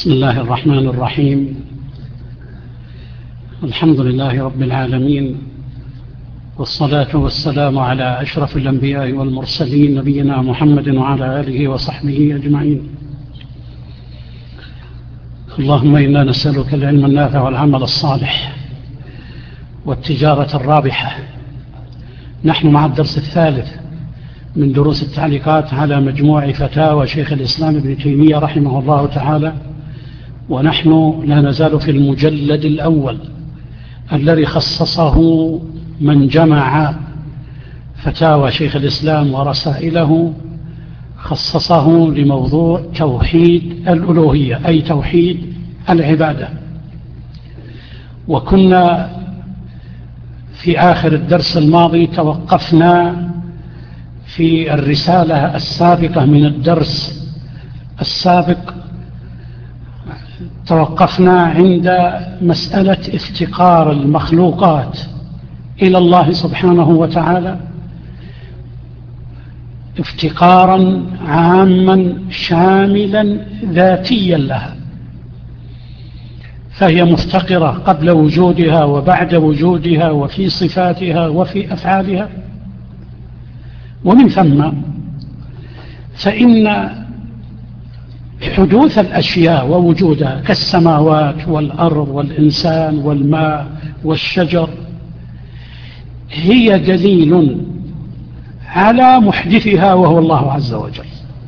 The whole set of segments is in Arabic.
بسم الله الرحمن الرحيم. الحمد لله رب العالمين، والصلاة والسلام على أشرف الأنبياء والمرسلين نبينا محمد وعلى آله وصحبه أجمعين. اللهم إنا نسألك العلم النافع والعمل الصالح والتجارة الرابحة. نحن مع الدرس الثالث من دروس التعليقات على مجموع فتاوى شيخ الإسلام ابن تيمية رحمه الله تعالى، ونحن لا نزال في المجلد الأول الذي خصصه من جمع فتاوى شيخ الإسلام ورسائله، خصصه لموضوع توحيد الألوهية، أي توحيد العبادة. وكنا في آخر الدرس الماضي توقفنا في الرسالة السابقة من الدرس السابق، توقفنا عند مسألة افتقار المخلوقات إلى الله سبحانه وتعالى افتقارا عاما شاملا ذاتيا لها، فهي مفتقرة قبل وجودها وبعد وجودها، وفي صفاتها وفي أفعالها. ومن ثم فإن حدوث الأشياء ووجودها كالسماوات والأرض والإنسان والماء والشجر هي دليل على محدثها وهو الله عز وجل،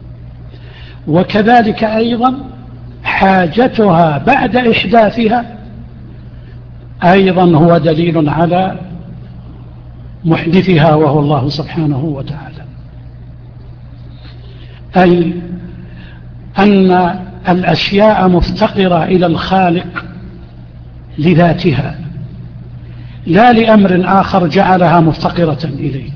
وكذلك أيضا حاجتها بعد إحداثها أيضا هو دليل على محدثها وهو الله سبحانه وتعالى، أي أن الأشياء مفتقرة إلى الخالق لذاتها لا لأمر آخر جعلها مفتقرة إليه.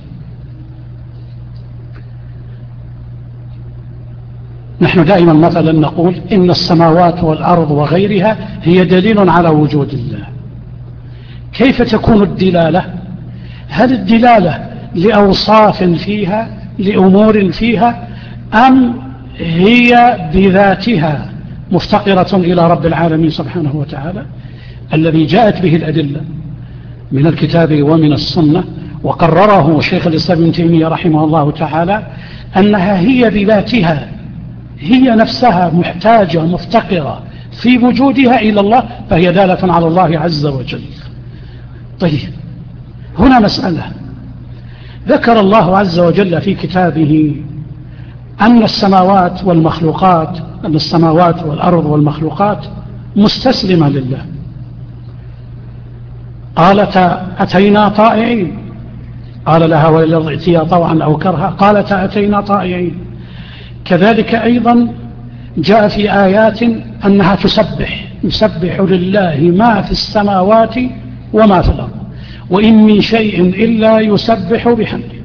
نحن دائما مثلا نقول إن السماوات والأرض وغيرها هي دليل على وجود الله. كيف تكون الدلالة؟ هل الدلالة لأوصاف فيها، لأمور فيها، أم هي بذاتها مفتقرة إلى رب العالمين سبحانه وتعالى الذي جاءت به الأدلة من الكتاب ومن السنة، وقرره شيخ الإسلام ابن تيمية رحمه الله تعالى أنها هي بذاتها، هي نفسها محتاجة مفتقرة في وجودها إلى الله، فهي دالة على الله عز وجل. طيب، هنا مسألة. ذكر الله عز وجل في كتابه أن السماوات والمخلوقات، أن السماوات والأرض والمخلوقات مستسلمة لله. قالت أتينا طائعين، قال لها وللأرض ائتيا طوعا أو كرها، قالت أتينا طائعين. كذلك أيضا جاء في آيات أنها تسبح، يسبح لله ما في السماوات وما في الأرض وإن من شيء إلا يسبح بحمده.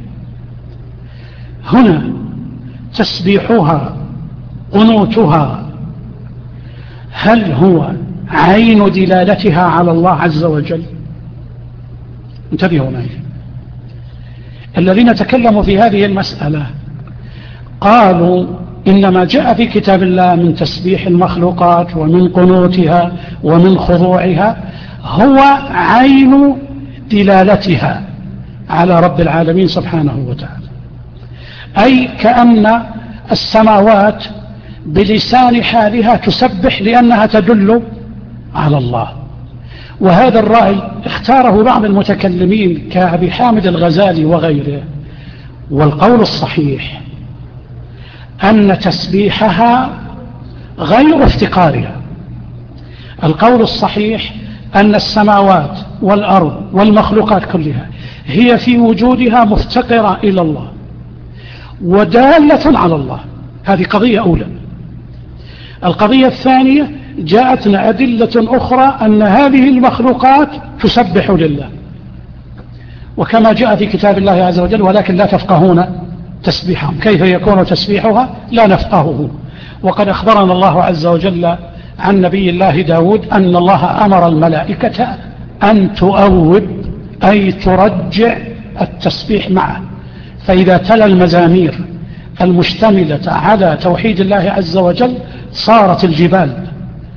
هنا تسبيحها قنوتها هل هو عين دلالتها على الله عز وجل؟ انتبهوا معي. الذين تكلموا في هذه المسألة قالوا إنما جاء في كتاب الله من تسبيح المخلوقات ومن قنوتها ومن خضوعها هو عين دلالتها على رب العالمين سبحانه وتعالى، أي كأن السماوات بلسان حالها تسبح لأنها تدل على الله. وهذا الرأي اختاره بعض المتكلمين كأبي حامد الغزالي وغيره. والقول الصحيح أن تسبيحها غير افتقارها. القول الصحيح أن السماوات والأرض والمخلوقات كلها هي في وجودها مفتقرة إلى الله ودالة على الله. هذه قضية أولى. القضية الثانية جاءتنا أدلة أخرى أن هذه المخلوقات تسبح لله، وكما جاء في كتاب الله عز وجل ولكن لا تفقهون تسبيحهم. كيف يكون تسبيحها؟ لا نفقهه. وقد أخبرنا الله عز وجل عن نبي الله داود أن الله أمر الملائكة أن تؤوب، أي ترجع التسبيح معه. فإذا تلا المزامير المشتملة على توحيد الله عز وجل صارت الجبال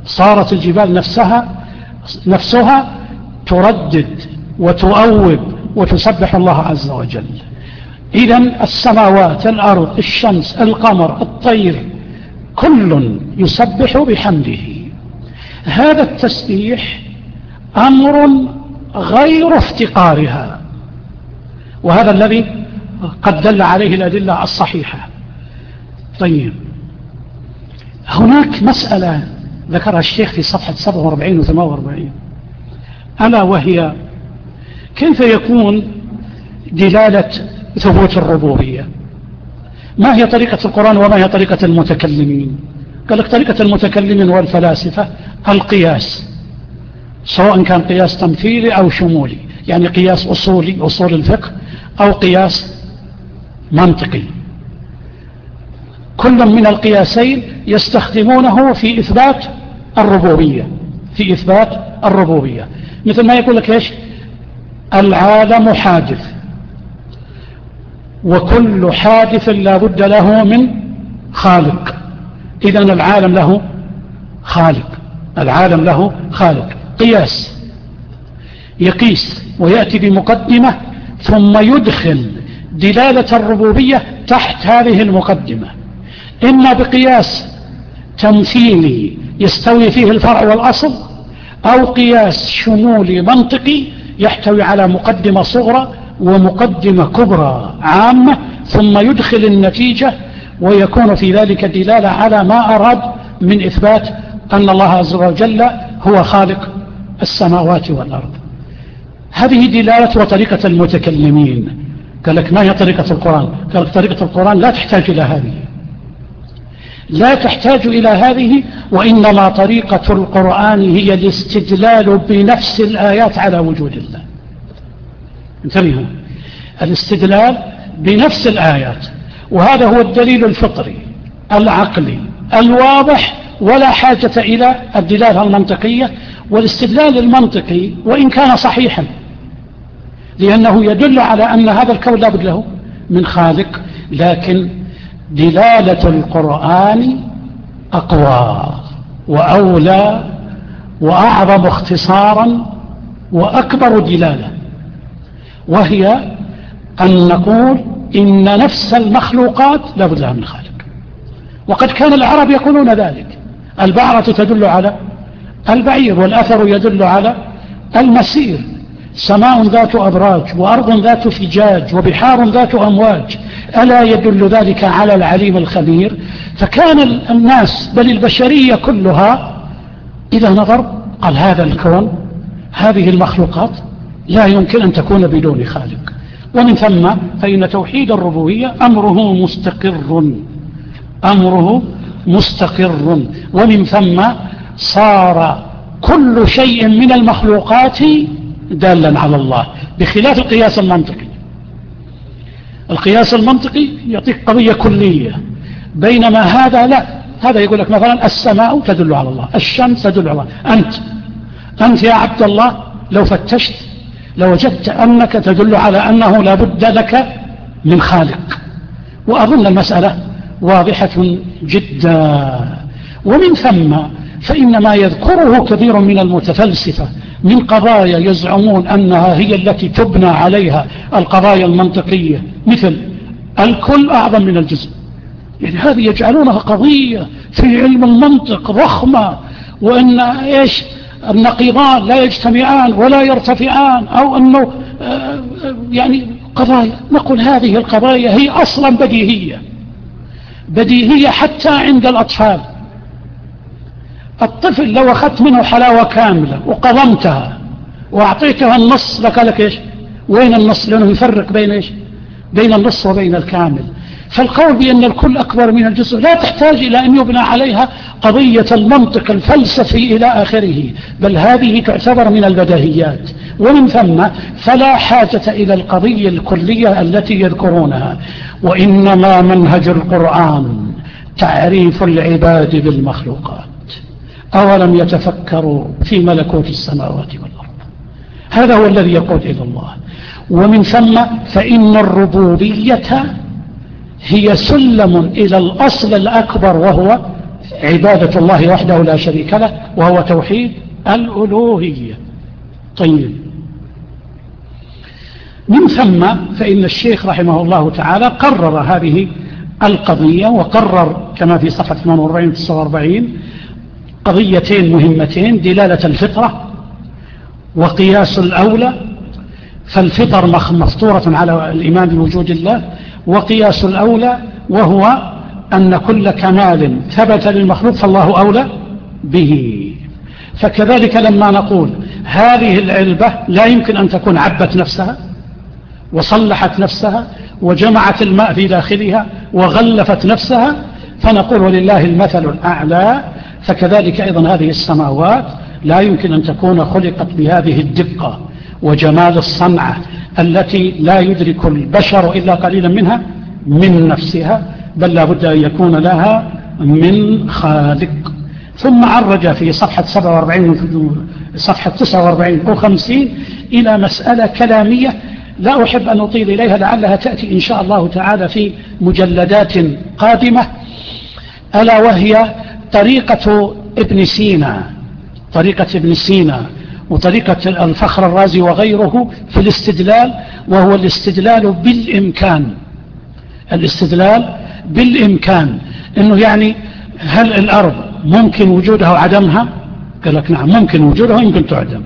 صارت الجبال نفسها تردد وتؤوب وتسبح الله عز وجل. إذن السماوات، الأرض، الشمس، القمر، الطير، كل يسبح بحمده. هذا التسبيح أمر غير افتقارها، وهذا الذي قد دل عليه الأدلة الصحيحة. طيب، هناك مسألة ذكرها الشيخ في صفحة 47 و 48، ألا وهي كيف يكون دلالة ثبوت الربوبية؟ ما هي طريقة القرآن وما هي طريقة المتكلمين؟ قال لك طريقة المتكلمين والفلاسفة القياس، سواء كان قياس تمثيلي أو شمولي، يعني قياس أصولي أصول الفقه أو قياس منطقي. كل من القياسين يستخدمونه في إثبات الربوبية، مثل ما يقول لك إيش؟ العالم حادث، وكل حادث لا بد له من خالق، إذن العالم له خالق. قياس يقيس ويأتي بمقدمة ثم يدخل دلالة الربوبية تحت هذه المقدمة، إما بقياس تمثيلي يستوي فيه الفرع والأصل، أو قياس شمولي منطقي يحتوي على مقدمة صغرى ومقدمة كبرى عامة، ثم يدخل النتيجة ويكون في ذلك دلالة على ما أراد من إثبات أن الله عز وجل هو خالق السماوات والأرض. هذه دلالة وطريقة المتكلمين. قال لك ما هي طريقة القرآن؟ قال لك طريقة القرآن لا تحتاج إلى هذه، وإنما طريقة القرآن هي الاستدلال بنفس الآيات على وجود الله. انتبهوا، الاستدلال بنفس الآيات، وهذا هو الدليل الفطري العقلي الواضح، ولا حاجة إلى الدلالة المنطقية. والاستدلال المنطقي وإن كان صحيحا، لأنه يدل على أن هذا الكون لا بد له من خالق، لكن دلالة القرآن أقوى وأولى وأعظم اختصارا وأكبر دلالة، وهي أن نقول إن نفس المخلوقات لا بد لها من خالق. وقد كان العرب يقولون ذلك. البعرة تدل على البعير، والأثر يدل على المسير. سماء ذات أبراج، وأرض ذات فجاج، وبحار ذات أمواج، ألا يدل ذلك على العليم الخبير؟ فكان الناس بل البشرية كلها إذا نظر قال هذا الكون، هذه المخلوقات لا يمكن أن تكون بدون خالق. ومن ثم فإن توحيد الربوبية أمره مستقر، ومن ثم صار كل شيء من المخلوقات دالا على الله، بخلاف القياس المنطقي. القياس المنطقي يعطيك قضية كلية، بينما هذا لا. هذا يقول لك مثلا السماء تدل على الله، الشمس تدل على الله. أنت يا عبد الله لو فتشت لوجدت أنك تدل على أنه لا بد لك من خالق. وأظن المسألة واضحة جدا. ومن ثم فإن ما يذكره كثير من المتفلسفة من قضايا يزعمون أنها هي التي تبنى عليها القضايا المنطقية، مثل الكل أعظم من الجزء، يعني هذه يجعلونها قضية في علم المنطق ضخمة، وأن النقيضان لا يجتمعان ولا يرتفعان، أو أنه يعني قضايا. نقول هذه القضايا هي أصلا بديهية حتى عند الأطفال. الطفل لو أخذت منه حلاوة كاملة وقضمتها وأعطيتها النص لك وين النص؟ لأنه يفرق بين النص وبين الكامل. فالقول بأن الكل أكبر من الجزء لا تحتاج إلى أن يبنى عليها قضية المنطق الفلسفي إلى آخره، بل هذه تعتبر من البديهيات. ومن ثم فلا حاجة إلى القضية الكلية التي يذكرونها، وإنما منهج القرآن تعريف العباد بالمخلوقات. أولم يتفكروا في ملكوت السماوات والأرض؟ هذا هو الذي يقود إلى الله. ومن ثم فإن الربوبية هي سلم إلى الأصل الأكبر، وهو عبادة الله وحده لا شريك له، وهو توحيد الألوهية. طيب، من ثم فإن الشيخ رحمه الله تعالى قرر هذه القضية، وقرر كما في صفحة 48 49 قضيتين مهمتين: دلالة الفطرة وقياس الأولى. فالفطر مفطورة على الإيمان بوجود الله، وقياس الأولى وهو أن كل كمال ثبت للمخلوق فالله أولى به. فكذلك لما نقول هذه العلبة لا يمكن أن تكون عبت نفسها وصلحت نفسها وجمعت الماء في داخلها وغلفت نفسها، فنقول ولله المثل الأعلى. فكذلك أيضا هذه السماوات لا يمكن أن تكون خلقت بهذه الدقة وجمال الصنعة التي لا يدرك البشر إلا قليلا منها من نفسها، بل لا بد أن يكون لها من خالق. ثم عرج في صفحة 47 صفحة 49 و50 إلى مسألة كلامية لا أحب أن أطيل إليها، لعلها تأتي إن شاء الله تعالى في مجلدات قادمة، ألا وهي طريقة ابن سينا، طريقة ابن سينا وطريقة الفخر الرازي وغيره في الاستدلال، وهو الاستدلال بالإمكان. الاستدلال بالإمكان إنه يعني هل الأرض ممكن وجودها وعدمها؟ قال لك نعم ممكن وجودها ويمكن تعدم.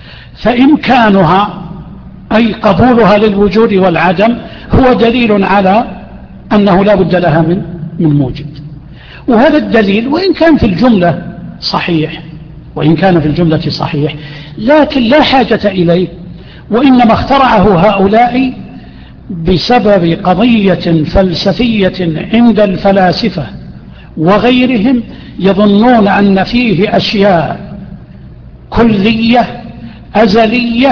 فإمكانها أي قبولها للوجود والعدم هو دليل على أنه لا بد لها من موجد. وهذا الدليل وإن كان في الجملة صحيح، وإن كان في الجملة صحيح، لكن لا حاجة إليه، وإنما اخترعه هؤلاء بسبب قضية فلسفية عند الفلاسفة وغيرهم، يظنون أن فيه أشياء كلية أزلية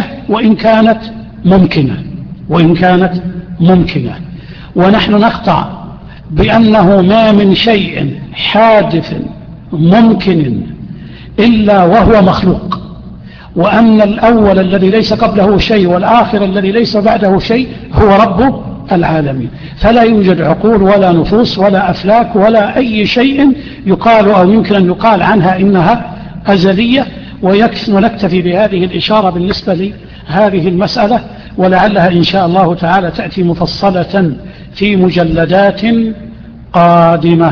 وإن كانت ممكنة، ونحن نقطع بأنه ما من شيء حادث ممكن إلا وهو مخلوق، وأن الأول الذي ليس قبله شيء والآخر الذي ليس بعده شيء هو رب العالمين. فلا يوجد عقول ولا نفوس ولا أفلاك ولا أي شيء يقال أو يمكن أن يقال عنها إنها أزلية. ونكتفي بهذه الإشارة بالنسبة لهذه المسألة، ولعلها إن شاء الله تعالى تأتي مفصلة في مجلدات قادمة.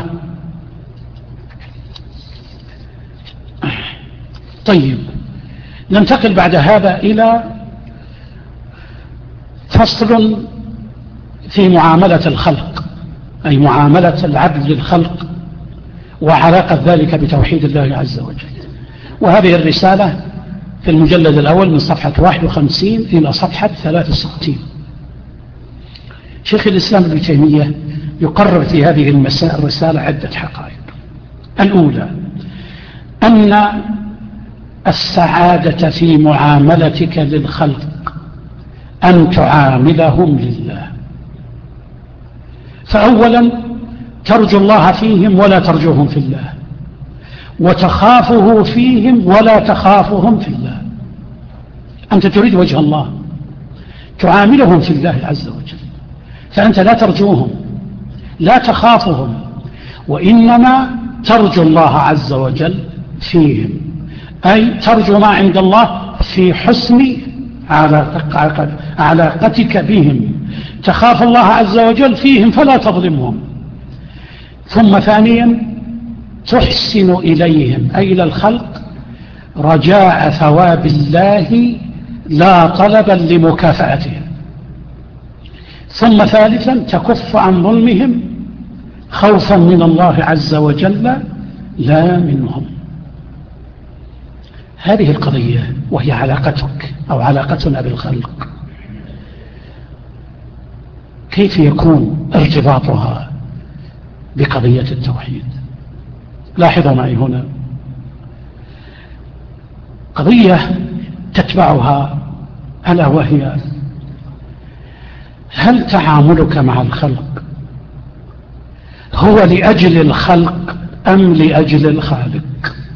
طيب، ننتقل بعد هذا إلى فصل في معاملة الخلق، أي معاملة العبد للخلق وعلاقة ذلك بتوحيد الله عز وجل. وهذه الرسالة في المجلد الأول من صفحة 51 إلى صفحة 63. شيخ الإسلام ابن تيمية يقرر في هذه الرسالة عدة حقائق. الأولى أن السعادة في معاملتك للخلق أن تعاملهم لله. فأولا ترجو الله فيهم ولا ترجوهم في الله، وتخافه فيهم ولا تخافهم في الله. أنت تريد وجه الله، تعاملهم في الله عز وجل، فأنت لا ترجوهم لا تخافهم، وإنما ترجو الله عز وجل فيهم، أي ترجو ما عند الله في حسن علاقتك بهم. تخاف الله عز وجل فيهم فلا تظلمهم. ثم ثانيا تحسن إليهم أي إلى الخلق رجاء ثواب الله لا طلبا لمكافأتهم. ثم ثالثا تكف عن ظلمهم خوفا من الله عز وجل لا منهم. هذه القضية وهي علاقتك أو علاقتنا بالخلق، كيف يكون ارتباطها بقضية التوحيد؟ لاحظوا معي هنا قضية تتبعها، ألا وهي هل تعاملك مع الخلق هو لأجل الخلق أم لأجل الخالق؟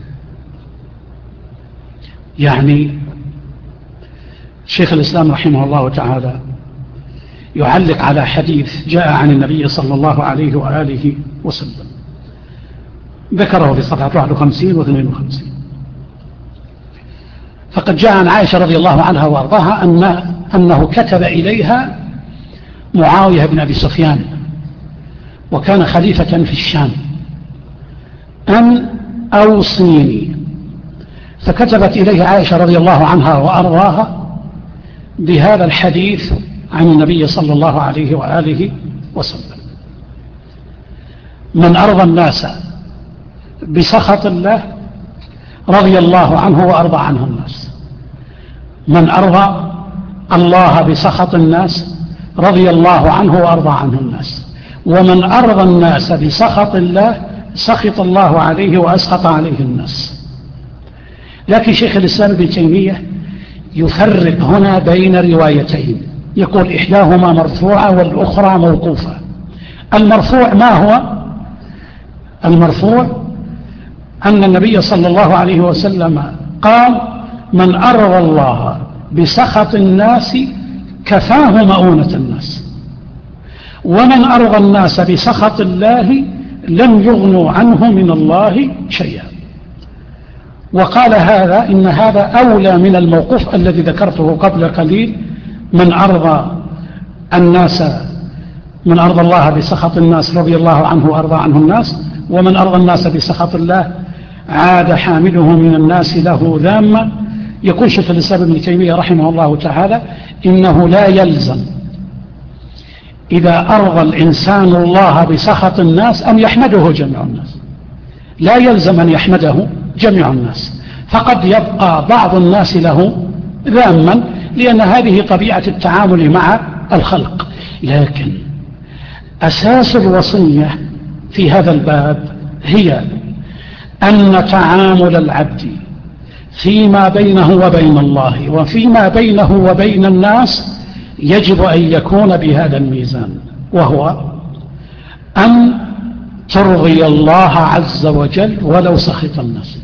يعني شيخ الإسلام رحمه الله تعالى يعلق على حديث جاء عن النبي صلى الله عليه وآله وسلم، ذكره في صفحة 51 و 52. فقد جاء عن عائشة رضي الله عنها وارضاها أنه كتب إليها معاوية بن أبي سفيان وكان خليفة في الشام أن أوصيني، فكتبت إليه عائشة رضي الله عنها وأرضاها بهذا الحديث عن النبي صلى الله عليه وآله وسلم: من أرضى الناس بسخط الله رضي الله عنه وأرضى عنه الناس، من أرضى الله بسخط الناس رضي الله عنه وأرضى عنه الناس، ومن أرضى الناس بسخط الله سخط الله عليه وأسخط عليه الناس. لكن شيخ الإسلام ابن تيمية يفرق هنا بين روايتين، يقول إحداهما مرفوعة والأخرى موقوفة. المرفوع ما هو؟ المرفوع أن النبي صلى الله عليه وسلم قال: من أرضى الله بسخط الناس كفاه مؤونة الناس، ومن أرضى الناس بسخط الله لم يغنوا عنه من الله شيئا. وقال هذا إن هذا أولى من الموقوف الذي ذكرته قبل قليل: من أرضى الناس، من أرضى الله بسخط الناس رضي الله عنه وأرضى عنه الناس، ومن أرضى الناس بسخط الله عاد حامله من الناس له ذامة. يقول شيخ الإسلام ابن تيمية رحمه الله تعالى: إنه لا يلزم إذا أرضى الإنسان الله بسخط الناس أن يحمده جميع الناس، لا يلزم أن يحمده جميع الناس، فقد يبقى بعض الناس له ذاما، لأن هذه طبيعة التعامل مع الخلق. لكن أساس الوصية في هذا الباب هي أن تعامل العبد فيما بينه وبين الله وفيما بينه وبين الناس يجب أن يكون بهذا الميزان، وهو أن ترضي الله عز وجل ولو سخط الناس،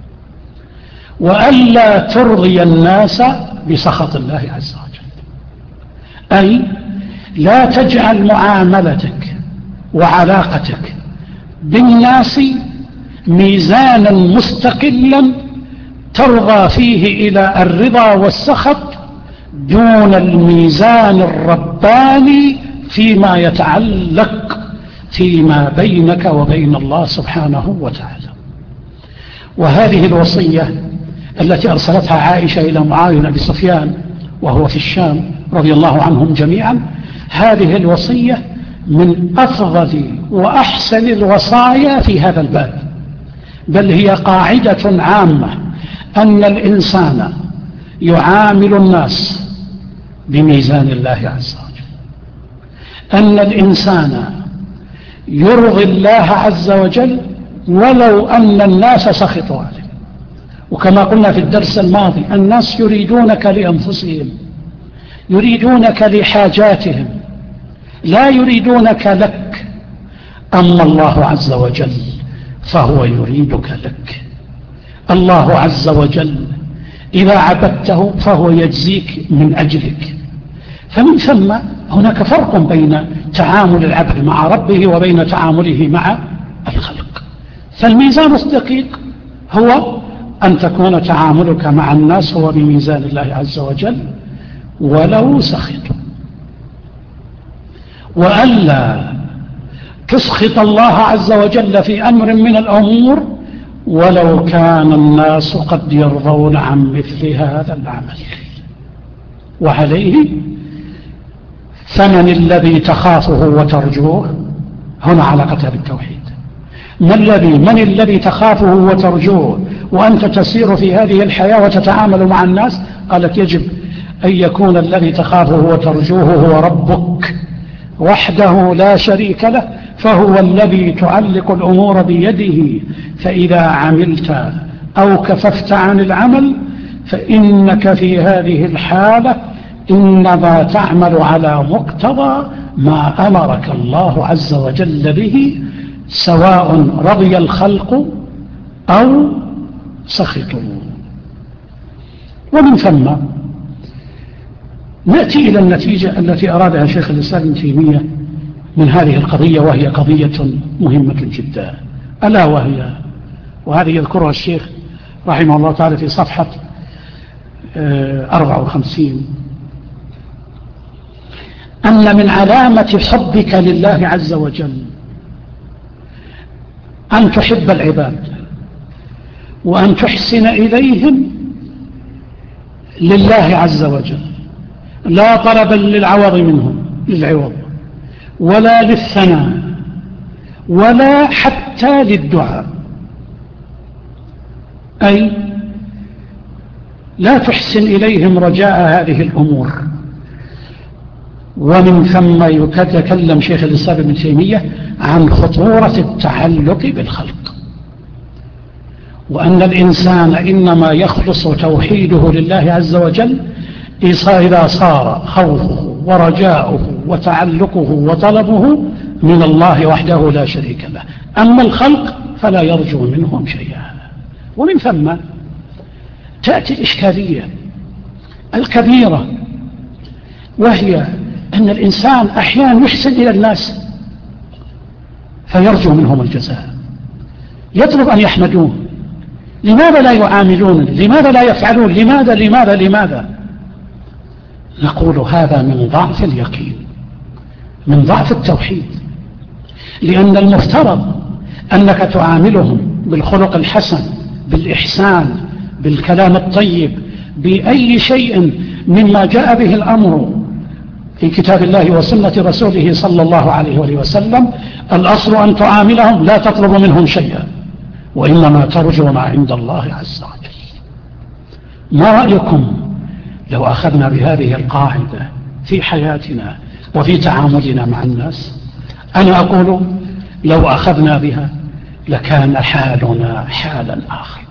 وألا ترضي الناس بسخط الله عز وجل. أي لا تجعل معاملتك وعلاقتك بالناس ميزانا مستقلا ترضى فيه إلى الرضا والسخط دون الميزان الرباني فيما يتعلق فيما بينك وبين الله سبحانه وتعالى. وهذه الوصية التي أرسلتها عائشة إلى معاوية بن أبي سفيان وهو في الشام رضي الله عنهم جميعا، هذه الوصية من أفضل وأحسن الوصايا في هذا الباب، بل هي قاعدة عامة أن الإنسان يعامل الناس بميزان الله عز وجل، أن الإنسان يرضي الله عز وجل ولو أن الناس سخطوا عليه. وكما قلنا في الدرس الماضي: الناس يريدونك لأنفسهم، يريدونك لحاجاتهم، لا يريدونك لك. أما الله عز وجل فهو يريدك لك. الله عز وجل إذا عبدته فهو يجزيك من أجلك. فمن ثم هناك فرق بين تعامل العبد مع ربه وبين تعامله مع الخلق. فالميزان الدقيق هو أن تكون تعاملك مع الناس هو بميزان الله عز وجل ولو سخطوا، وألا تسخط الله عز وجل في أمر من الأمور ولو كان الناس قد يرضون عن مثل هذا العمل. وعليه فمن الذي تخافه وترجوه؟ هنا علاقتها بالتوحيد. من الذي تخافه وترجوه وأنت تسير في هذه الحياة وتتعامل مع الناس؟ قالت: يجب أن يكون الذي تخافه وترجوه هو ربك وحده لا شريك له، فهو الذي تعلق الأمور بيده، فإذا عملت أو كففت عن العمل فإنك في هذه الحالة إنما تعمل على مقتضى ما أمرك الله عز وجل به، سواء رضي الخلق أو سخطوا. ومن ثم نأتي إلى النتيجة التي أرادها شيخ الإسلام ابن تيمية من هذه القضية، وهي قضية مهمة جدا، ألا وهذه يذكرها الشيخ رحمه الله تعالى في صفحة 54، أن من علامة حبك لله عز وجل أن تحب العباد وأن تحسن إليهم لله عز وجل، لا طلبا للعوض منهم للعوض ولا للثناء ولا حتى للدعاء، أي لا تحسن إليهم رجاء هذه الأمور. ومن ثم يتكلم شيخ الإسلام ابن تيمية عن خطورة التعلق بالخلق، وأن الإنسان إنما يخلص توحيده لله عز وجل إذا صار خوفه ورجاؤه وتعلقه وطلبه من الله وحده لا شريك له، أما الخلق فلا يرجو منهم شيئا. ومن ثم تأتي الإشكالية الكبيرة، وهي أن الإنسان أحيانا يحسن إلى الناس فيرجو منهم الجزاء، يطلب أن يحمدوه، لماذا لا يعاملون، لماذا لا يفعلون، لماذا؟ نقول هذا من ضعف اليقين، من ضعف التوحيد، لأن المفترض أنك تعاملهم بالخلق الحسن، بالإحسان، بالكلام الطيب، بأي شيء مما جاء به الأمر في كتاب الله وسنة رسوله صلى الله عليه وسلم. الأصل أن تعاملهم لا تطلب منهم شيئا، وإنما ترجو ما عند الله عز وجل. ما رأيكم لو أخذنا بهذه القاعدة في حياتنا وفي تعاملنا مع الناس؟ أنا أقول لو أخذنا بها لكان حالنا حالا آخر،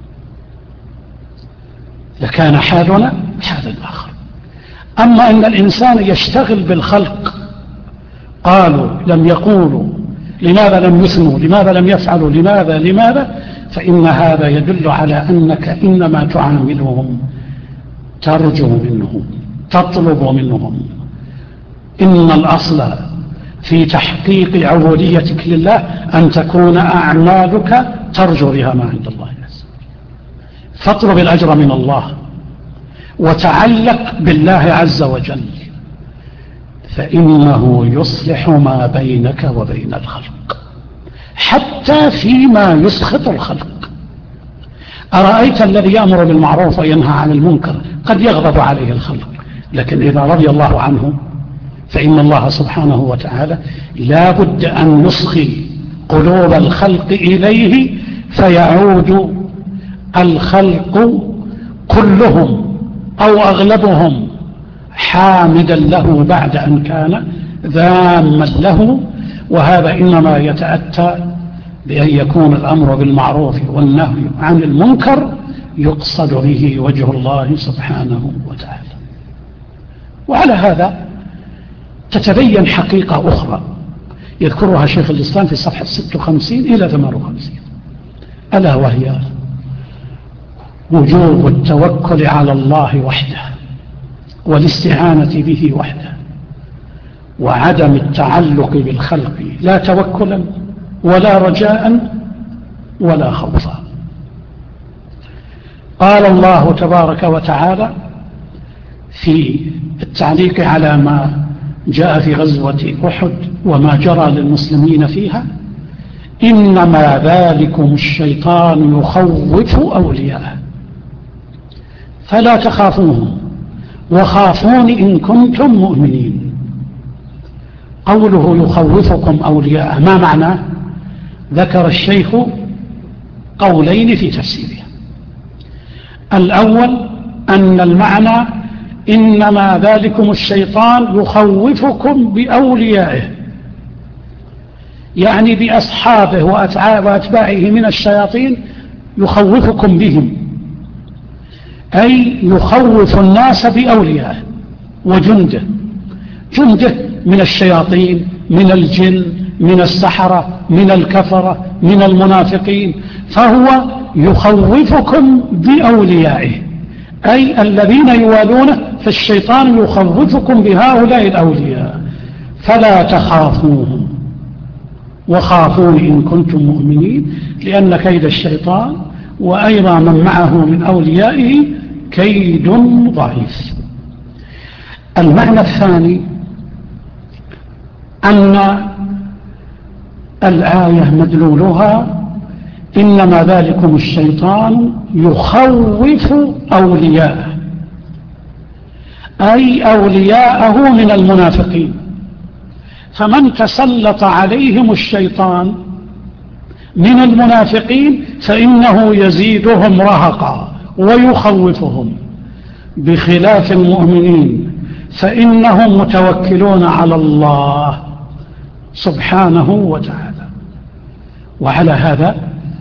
أما أن الإنسان يشتغل بالخلق، قالوا لم يقولوا، لماذا لم يثنوا، لماذا لم يفعلوا، لماذا، فإن هذا يدل على أنك إنما تعاملهم ترجو منهم، تطلب منهم. إن الأصل في تحقيق عبوديتك لله أن تكون أعمالك ترجو بها ما عند الله عز وجل، فاطلب الأجر من الله وتعلق بالله عز وجل، فإنه يصلح ما بينك وبين الخلق حتى فيما يسخط الخلق. أرأيت الذي يأمر بالمعروف وينهى عن المنكر قد يغضب عليه الخلق، لكن إذا رضي الله عنه فإن الله سبحانه وتعالى لا بد أن يصغي قلوب الخلق إليه، فيعود الخلق كلهم أو أغلبهم حامدا له بعد أن كان ذاما له. وهذا إنما يتأتى بأن يكون الأمر بالمعروف والنهي عن المنكر يقصد به وجه الله سبحانه وتعالى. وعلى هذا تتبين حقيقة أخرى يذكرها شيخ الإسلام في صفحة 56 إلى 58، ألا وهي وجوب التوكل على الله وحده والاستعانة به وحده، وعدم التعلق بالخلق لا توكلا ولا رجاء ولا خوفا. قال الله تبارك وتعالى في التعليق على ما جاء في غزوة أحد وما جرى للمسلمين فيها: إنما ذلكم الشيطان يخوف أولياءه فلا تخافوهم وخافون إن كنتم مؤمنين. قوله يخوفكم أولياءه ما معناه؟ ذكر الشيخ قولين في تفسيره. الأول أن المعنى إنما ذلكم الشيطان يخوفكم بأوليائه، يعني بأصحابه وأتباعه من الشياطين، يخوفكم بهم، أي يخوف الناس بأوليائه وجنده، جنده من الشياطين، من الجن، من السحرة، من الكفرة، من المنافقين، فهو يخوفكم بأوليائه أي الذين يوالونه، فالشيطان يخوفكم بهؤلاء الأولياء فلا تخافوهم وخافوني إن كنتم مؤمنين لأن كيد الشيطان وأيضا من معه من أوليائه كيد ضعيف. المعنى الثاني أن الآية مدلولها إنما ذلكم الشيطان يخوف أولياءه، أي أولياءه من المنافقين، فمن تسلط عليهم الشيطان من المنافقين فإنه يزيدهم رهقا ويخوفهم، بخلاف المؤمنين فإنهم متوكلون على الله سبحانه وتعالى. وعلى هذا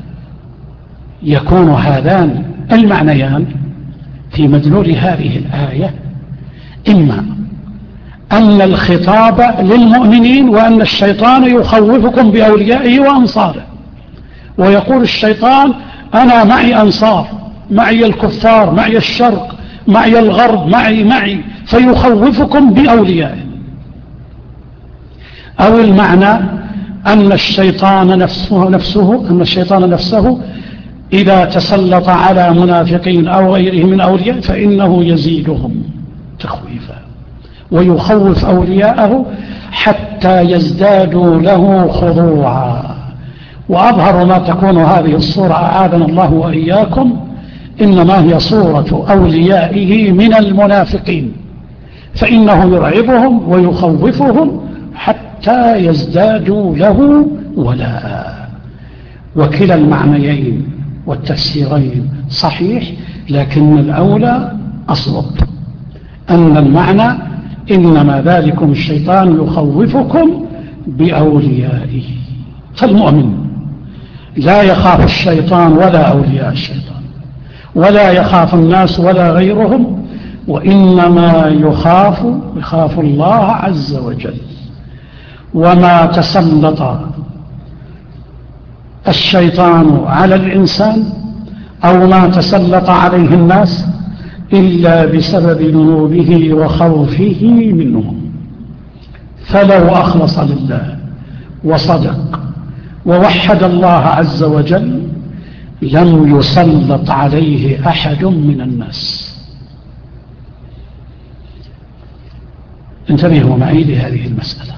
يكون هذان المعنيان في مدلول هذه الآية، إما أن الخطاب للمؤمنين وأن الشيطان يخوفكم بأوليائه وأنصاره، ويقول الشيطان أنا معي أنصار، معي الكفار، معي الشرق، معي الغرب، معي فيخوفكم بأوليائه. أو المعنى أن الشيطان نفسه إذا تسلط على منافقين أو غيره من أولياء فإنه يزيدهم تخويفا ويخوف أولياءه حتى يزدادوا له خضوعا. وأظهر ما تكون هذه الصورة أعاذنا الله وإياكم إنما هي صورة أوليائه من المنافقين، فإنه يرعبهم ويخوفهم حتى يزدادوا له ولاء. وكلا المعنيين والتفسيرين صحيح، لكن الأولى أصوب، أن المعنى إنما ذلكم الشيطان يخوفكم بأوليائه. فالمؤمن لا يخاف الشيطان ولا أولياء الشيطان، ولا يخاف الناس ولا غيرهم، وإنما يخاف الله عز وجل. وما تسلط الشيطان على الإنسان أو ما تسلط عليه الناس إلا بسبب ذنوبه وخوفه منهم. فلو أخلص لله وصدق ووحد الله عز وجل لم يسلط عليه أحد من الناس. انتبهوا معي لهذه المسألة.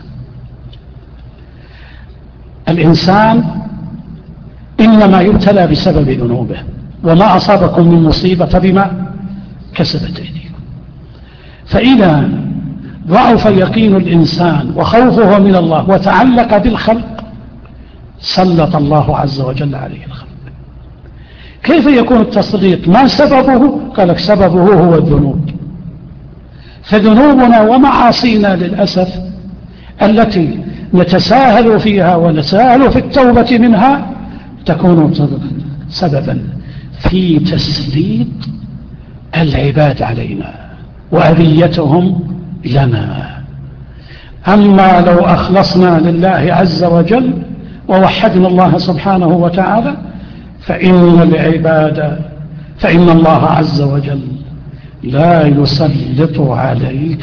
الإنسان إنما يبتلى بسبب ذنوبه، وما أصابكم من مصيبة فبما كسبت أيديكم. فإذا ضعف يقين الإنسان وخوفه من الله وتعلق بالخلق سلط الله عز وجل عليه الخلق. كيف يكون التسليط؟ ما سببه؟ قال لك سببه هو الذنوب. فذنوبنا ومعاصينا للأسف التي نتساهل فيها ونتساهل في التوبة منها تكون سببا في تسليط العباد علينا وأذيتهم لنا. أما لو أخلصنا لله عز وجل ووحدنا الله سبحانه وتعالى فإن الله عز وجل لا يسلط عليك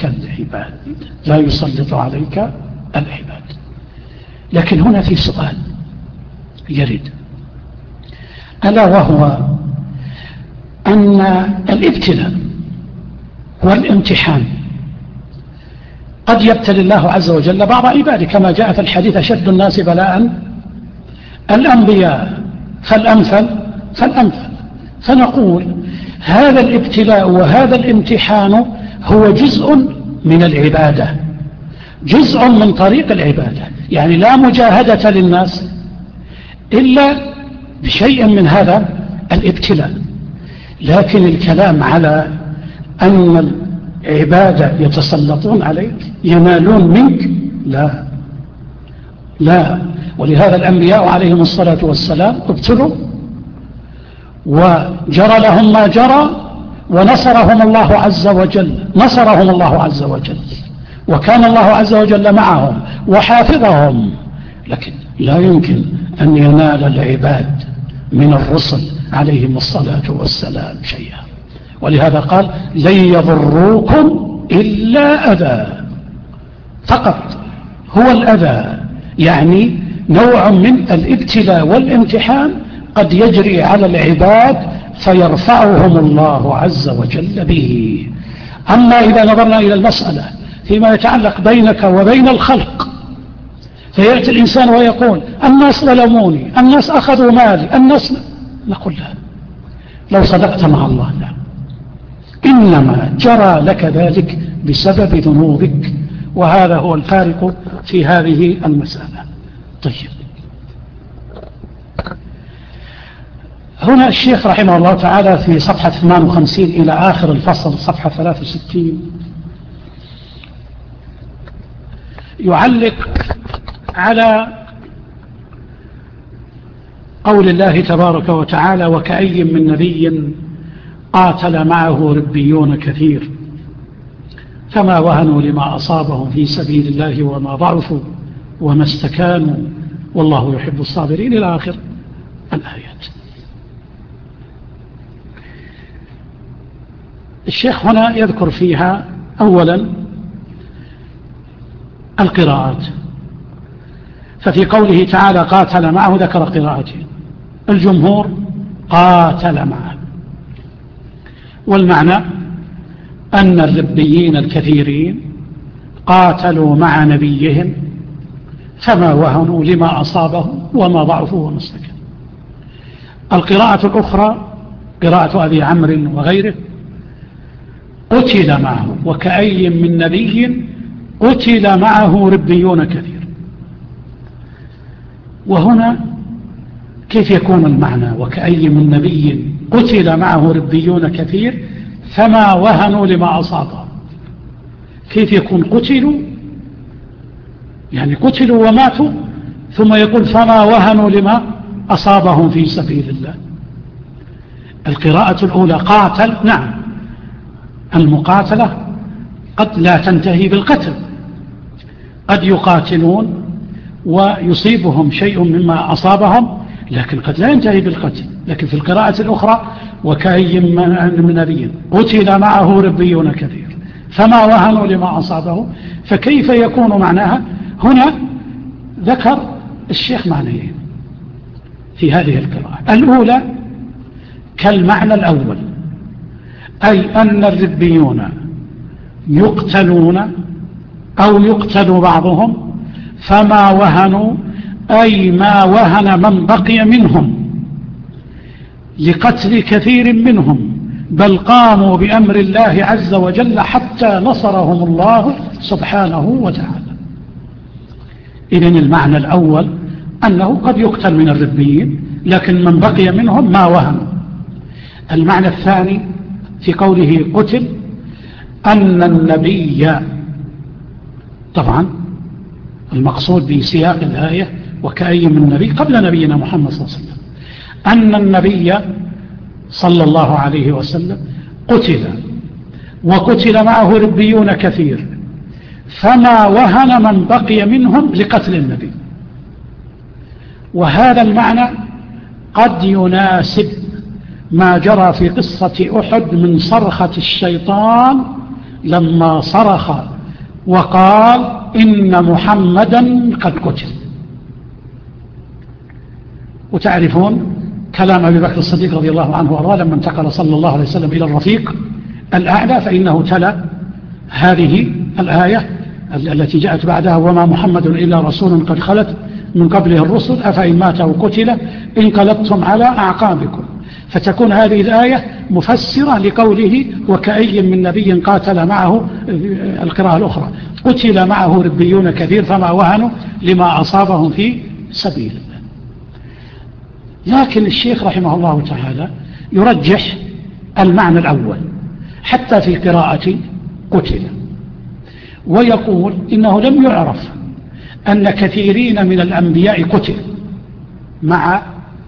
العباد. لكن هنا في سؤال يرد، ألا وهو أن الابتلاء والامتحان قد يبتلي الله عز وجل بعض عباده، كما جاء في الحديث أشد الناس بلاء الأنبياء فالأمثل. فنقول هذا الابتلاء وهذا الامتحان هو جزء من العبادة، جزء من طريق العبادة، يعني لا مجاهدة للناس إلا بشيء من هذا الابتلاء. لكن الكلام على أن العبادة يتسلطون عليك ينالون منك، لا. ولهذا الأنبياء عليهم الصلاة والسلام ابتلوا وجرى لهم ما جرى ونصرهم الله عز وجل، وكان الله عز وجل معهم وحافظهم. لكن لا يمكن أن ينال العباد من الرسل عليهم الصلاة والسلام شيئا. ولهذا قال لن يضروكم إلا أذى، فقط هو الأذى، يعني نوع من الابتلاء والامتحان قد يجري على العباد فيرفعهم الله عز وجل به. أما إذا نظرنا إلى المسألة فيما يتعلق بينك وبين الخلق، فيأتي الإنسان ويقول الناس ظلموني، الناس أخذوا مالي، الناس، نقول لا، لو صدقت مع الله لا، إنما جرى لك ذلك بسبب ذنوبك، وهذا هو الفارق في هذه المسألة. طيب، هنا الشيخ رحمه الله تعالى في صفحة 58 إلى آخر الفصل صفحة 63 يعلق على قول الله تبارك وتعالى: وكأي من نبي قاتل معه ربيون كثير فما وهنوا لما أصابهم في سبيل الله وما ضعفوا وما استكانوا والله يحب الصابرين إلى آخر الآيات. الشيخ هنا يذكر فيها أولا القراءات، ففي قوله تعالى قاتل معه ذكر قراءتين، الجمهور قاتل معه، والمعنى أن الربيين الكثيرين قاتلوا مع نبيهم فما وهنوا لما أصابهم وما ضعفوا وما استكانوا. القراءة الأخرى قراءة أبي عمرو وغيره: قتل معه وكأي من نبي قتل معه ربيون كثير. وهنا كيف يكون المعنى وكأي من نبي قتل معه ربيون كثير فما وهنوا لما أصابهم؟ كيف يكون قتلوا، يعني قتلوا وماتوا، ثم يقول فما وهنوا لما أصابهم في سبيل الله؟ القراءة الأولى قاتل، نعم، المقاتلة قد لا تنتهي بالقتل، قد يقاتلون ويصيبهم شيء مما أصابهم لكن قد لا ينتهي بالقتل. لكن في القراءة الأخرى وكأي من نبي قتل معه ربيون كثير فما وهنوا لما أصابه، فكيف يكون معناها؟ هنا ذكر الشيخ معنيين في هذه القراءة. الأولى كالمعنى الأول، أي أن الربيون يقتلون أو يقتل بعضهم فما وهنوا، أي ما وهن من بقي منهم لقتل كثير منهم، بل قاموا بأمر الله عز وجل حتى نصرهم الله سبحانه وتعالى. إذن المعنى الأول أنه قد يقتل من الربيين لكن من بقي منهم ما وهنوا. المعنى الثاني في قوله قتل أن النبي، طبعا المقصود بسياق الآية وكأي من نبي قبل نبينا محمد صلى الله عليه وسلم، أن النبي صلى الله عليه وسلم قتل وقتل معه ربيون كثير فما وهن من بقي منهم لقتل النبي. وهذا المعنى قد يناسب ما جرى في قصة أحد من صرخة الشيطان لما صرخ وقال إن محمدا قد قتل. وتعرفون كلام أبي بكر الصديق رضي الله عنه وارضاه لما انتقل صلى الله عليه وسلم إلى الرفيق الأعلى، فإنه تلا هذه الآية التي جاءت بعدها: وما محمد إلا رسول قد خلت من قبله الرسل أفإن مات أو قتل انقلبتم على أعقابكم. فتكون هذه الآية مفسرة لقوله وكأي من نبي قاتل معه، القراءة الأخرى قتل معه ربيون كثير فما وهنوا لما أصابهم في سبيل الله. لكن الشيخ رحمه الله تعالى يرجح المعنى الأول حتى في قراءة قتل، ويقول إنه لم يعرف أن كثيرين من الأنبياء قتل مع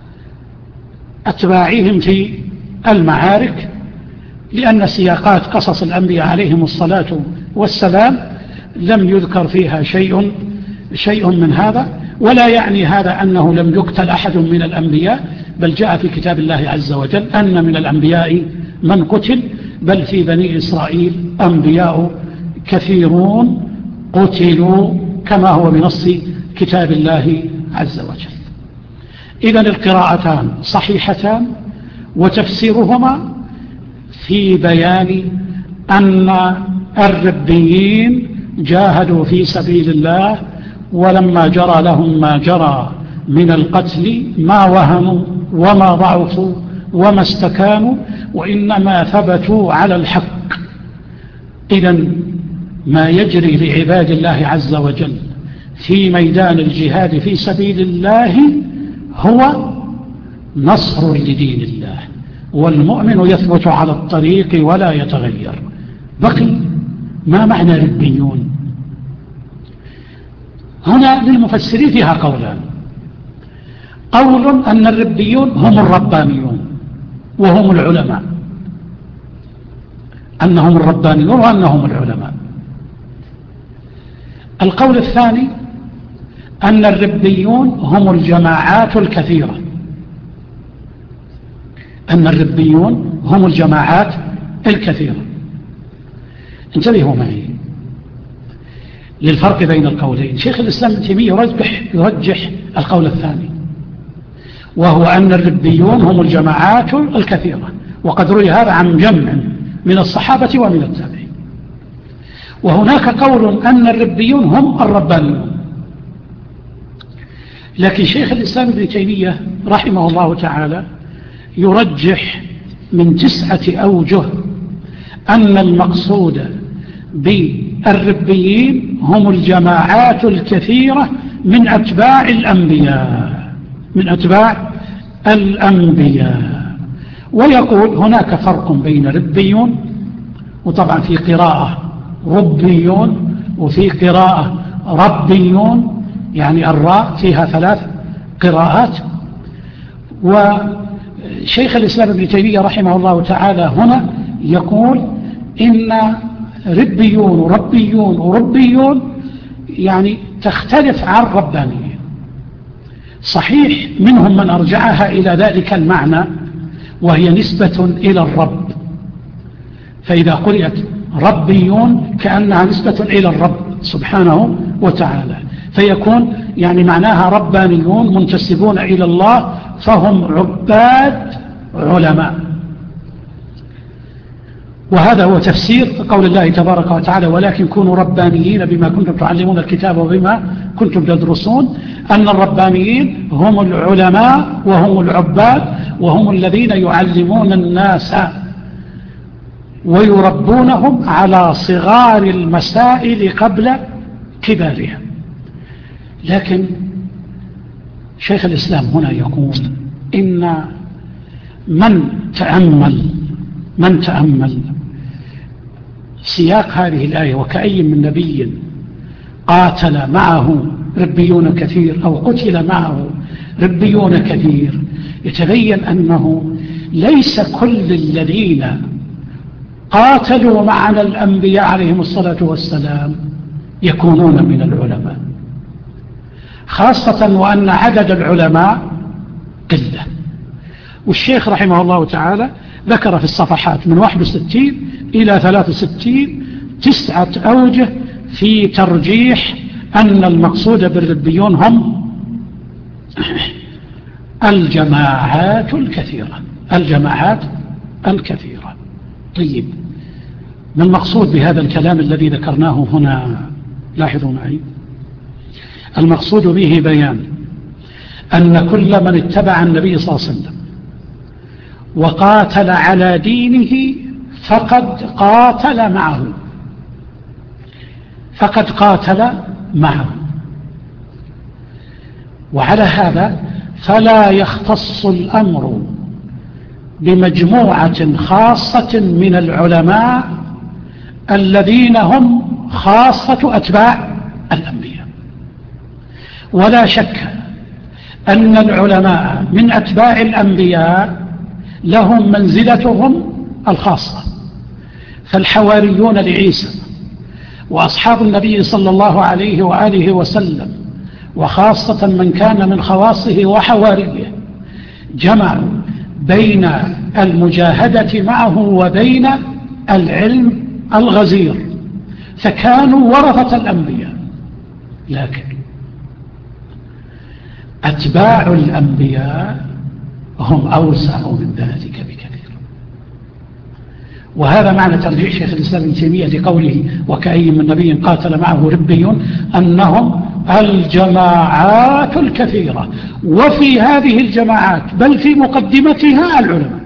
أتباعهم في المعارك، لأن سياقات قصص الأنبياء عليهم الصلاة والسلام لم يذكر فيها شيء من هذا. ولا يعني هذا أنه لم يقتل أحد من الأنبياء، بل جاء في كتاب الله عز وجل أن من الأنبياء من قتل، بل في بني إسرائيل أنبياء كثيرون قتلوا كما هو بنص كتاب الله عز وجل. إذن القراءتان صحيحتان، وتفسيرهما في بيان أن الربيين جاهدوا في سبيل الله، ولما جرى لهم ما جرى من القتل ما وهنوا وما ضعفوا وما استكانوا، وإنما ثبتوا على الحق. إذن ما يجري لعباد الله عز وجل في ميدان الجهاد في سبيل الله هو نصر لدين الله، والمؤمن يثبت على الطريق ولا يتغير. بقي ما معنى ربيون؟ هنا للمفسرين فيها قولان. قول أن الربيون هم الربانيون وهم العلماء، أنهم الربانيون وأنهم العلماء. القول الثاني أن الربيون هم الجماعات الكثيرة، أن الربيون هم الجماعات الكثيرة. انتبهوا معي للفرق بين القولين. شيخ الإسلام ابن تيمية يرجح القول الثاني، وهو أن الربيون هم الجماعات الكثيرة، وقد روي هذا عن جمع من الصحابة ومن التابعين. وهناك قول أن الربيون هم الربانيون. لكن شيخ الإسلام ابن تيمية رحمه الله تعالى يرجح من 9 أوجه أن المقصود بالربيين هم الجماعات الكثيرة من أتباع الأنبياء، من أتباع الأنبياء. ويقول هناك فرق بين ربيون، وطبعا في قراءة ربيون وفي قراءة ربيون، يعني الراء فيها 3 قراءات. وشيخ الإسلام ابن تيمية رحمه الله تعالى هنا يقول إن ربيون وربيون وربيون يعني تختلف عن ربانيين. صحيح منهم من أرجعها إلى ذلك المعنى، وهي نسبة إلى الرب، فإذا قرأت ربيون كأنها نسبة إلى الرب سبحانه وتعالى، فيكون يعني معناها ربانيون منتسبون إلى الله، فهم عباد علماء. وهذا هو تفسير قول الله تبارك وتعالى ولكن كونوا ربانيين بما كنتم تعلمون الكتاب وبما كنتم تدرسون. أن الربانيين هم العلماء وهم العباد، وهم الذين يعلمون الناس ويربونهم على صغار المسائل قبل كبارها. لكن شيخ الإسلام هنا يقول إن من تأمل سياق هذه الآية وكأي من نبي قاتل معه ربيون كثير أو قتل معه ربيون كثير، يتبين أنه ليس كل الذين قاتلوا معنا الأنبياء عليهم الصلاة والسلام يكونون من العلماء، خاصة وأن عدد العلماء قلة. والشيخ رحمه الله تعالى ذكر في الصفحات من 61 إلى 63 9 أوجه في ترجيح أن المقصود بالربيون هم الجماعات الكثيرة، الجماعات الكثيرة. طيب، ما المقصود بهذا الكلام الذي ذكرناه هنا؟ لاحظوا معي، المقصود به بيان أن كل من اتبع النبي صلى الله عليه وسلم وقاتل على دينه فقد قاتل معه. وعلى هذا فلا يختص الأمر بمجموعة خاصة من العلماء الذين هم خاصة أتباع الأنبياء. ولا شك أن العلماء من أتباع الأنبياء لهم منزلتهم الخاصة، فالحواريون لعيسى وأصحاب النبي صلى الله عليه وآله وسلم، وخاصة من كان من خواصه وحواريه، جمعوا بين المجاهدة معه وبين العلم الغزير، فكانوا ورثة الأنبياء. لكن أتباع الأنبياء هم أوسع من ذلك بكثير. وهذا معنى ترجيح شيخ الإسلام ابن تيمية لقوله وكأي من نبي قاتل معه ربيون، أنهم الجماعات الكثيرة، وفي هذه الجماعات بل في مقدمتها العلماء.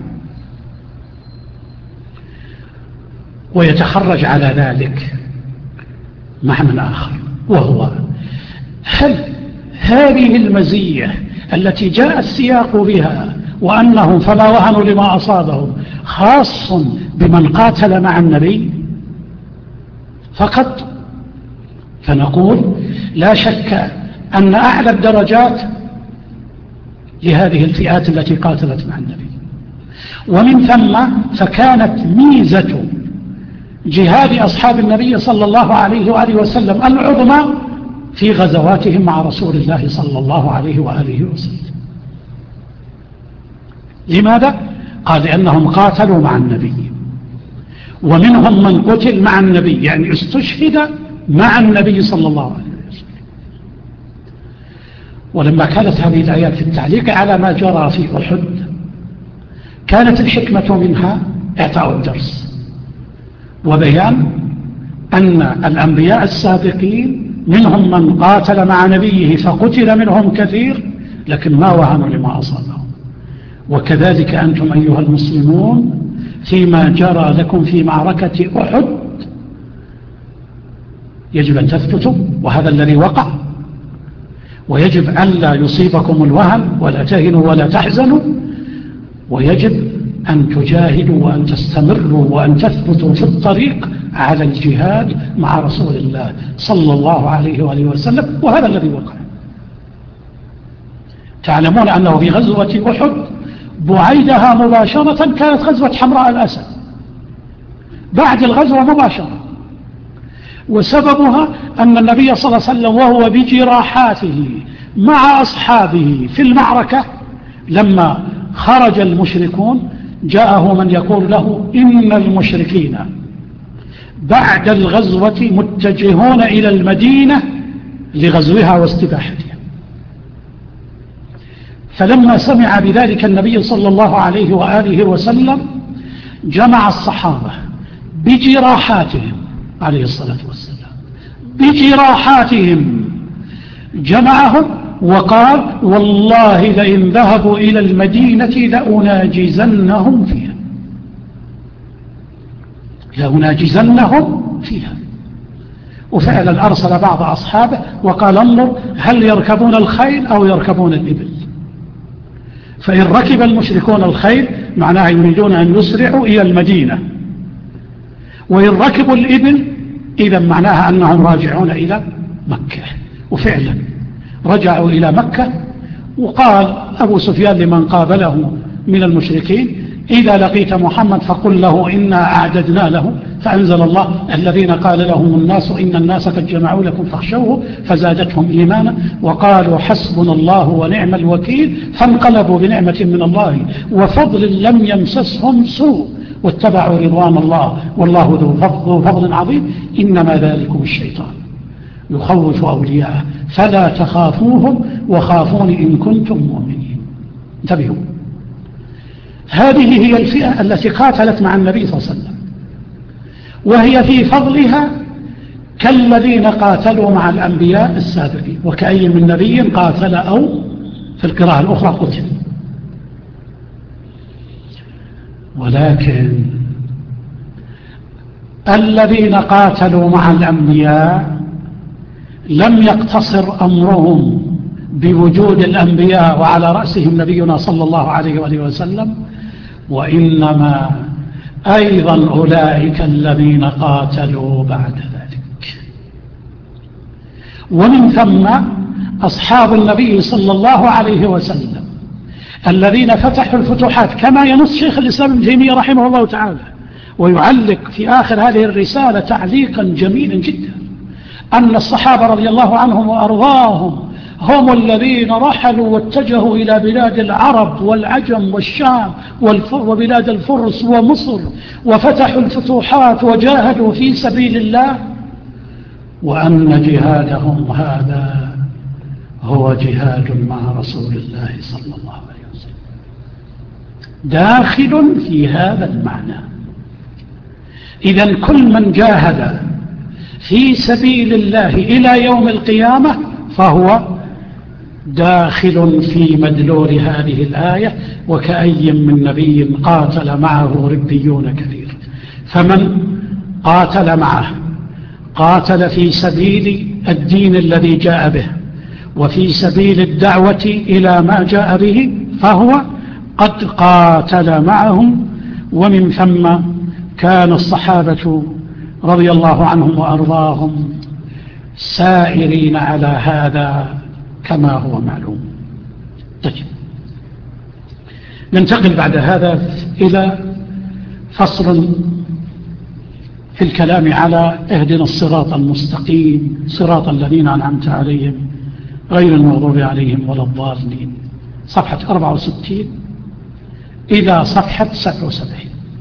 ويتخرج على ذلك معنى آخر، وهو هل هذه المزية التي جاء السياق بها وأنهم فما وهنوا لما أصابهم خاص بمن قاتل مع النبي فقط؟ فنقول لا شك أن أعلى الدرجات لهذه الفئات التي قاتلت مع النبي. ومن ثم فكانت ميزة جهاد أصحاب النبي صلى الله عليه وآله وسلم العظمى في غزواتهم مع رسول الله صلى الله عليه وآله وسلم. لماذا؟ قال لأنهم قاتلوا مع النبي، ومنهم من قتل مع النبي، يعني استشهد مع النبي صلى الله عليه وسلم. ولما كانت هذه الآيات في التعليق على ما جرى في أحد كانت الحكمة منها إعطاء الدرس وبيان أن الأنبياء السابقين منهم من قاتل مع نبيه فقتل منهم كثير لكن ما وهنوا لما أصابهم. وكذلك أنتم أيها المسلمون فيما جرى لكم في معركة أحد يجب أن تثبتوا، وهذا الذي وقع، ويجب أن لا يصيبكم الوهن ولا تهنوا ولا تحزنوا، ويجب أن تجاهدوا وأن تستمروا وأن تثبتوا في الطريق على الجهاد مع رسول الله صلى الله عليه وآله وسلم. وهذا الذي وقع. تعلمون أنه في غزوة أحد بعيدها مباشرة كانت غزوة حمراء الأسد بعد الغزوة مباشرة، وسببها أن النبي صلى الله عليه وسلم وهو بجراحاته مع أصحابه في المعركة لما خرج المشركون جاءه من يقول له إن المشركين بعد الغزوة متجهون إلى المدينة لغزوها واستباحتها. فلما سمع بذلك النبي صلى الله عليه وآله وسلم جمع الصحابة بجراحاتهم عليه الصلاة والسلام، بجراحاتهم جمعهم وقال والله لئن ذهبوا إلى المدينة لأناجزنهم فيها، لأناجزنهم فيها. وفعلا أرسل بعض أصحابه وقال انظر هل يركبون الخيل أو يركبون الإبل؟ فإن ركب المشركون الخيل معناها يريدون أن يسرعوا إلى المدينة، وإن ركبوا الإبل إذا معناها أنهم راجعون إلى مكة. وفعلا رجعوا إلى مكة. وقال أبو سفيان لمن قابله من المشركين إذا لقيت محمد فقل له إنا أعددنا له، فأنزل الله الذين قال لهم الناس إن الناس قد جمعوا لكم فاخشوه فزادتهم إيمانا وقالوا حسبنا الله ونعم الوكيل فانقلبوا بنعمة من الله وفضل لم يمسسهم سوء واتبعوا رضوان الله والله ذو فضل عظيم إنما ذلكم الشيطان يخوف أولياءه فلا تخافوهم وخافون إن كنتم مؤمنين. انتبهوا، هذه هي الفئة التي قاتلت مع النبي صلى الله عليه وسلم، وهي في فضلها كالذين قاتلوا مع الأنبياء السابقين، وكأي من نبي قاتل أو في القراءة الأخرى قتل. ولكن الذين قاتلوا مع الأنبياء لم يقتصر أمرهم بوجود الأنبياء وعلى رأسهم نبينا صلى الله عليه وآله وسلم، وإنما أيضا أولئك الذين قاتلوا بعد ذلك. ومن ثم أصحاب النبي صلى الله عليه وسلم الذين فتحوا الفتوحات كما ينص شيخ الإسلام ابن تيمية رحمه الله تعالى، ويعلق في آخر هذه الرسالة تعليقا جميلا جدا أن الصحابة رضي الله عنهم وأرضاهم هم الذين رحلوا واتجهوا إلى بلاد العرب والعجم والشام وبلاد الفرس ومصر وفتحوا الفتوحات وجاهدوا في سبيل الله، وأن جهادهم هذا هو جهاد مع رسول الله صلى الله عليه وسلم، داخل في هذا المعنى. إذن كل من جاهد في سبيل الله إلى يوم القيامة فهو داخل في مدلول هذه الآية. وكأي من نبي قاتل معه ربيون كثير. فمن قاتل معه قاتل في سبيل الدين الذي جاء به وفي سبيل الدعوة إلى ما جاء به فهو قد قاتل معهم. ومن ثم كان الصحابة رضي الله عنهم وأرضاهم سائرين على هذا كما هو معلوم. طيب، ننتقل بعد هذا إلى فصل في الكلام على اهدنا الصراط المستقيم صراط الذين أنعمت عليهم غير المغضوب عليهم ولا الضالين، صفحة 64 إلى صفحة 77.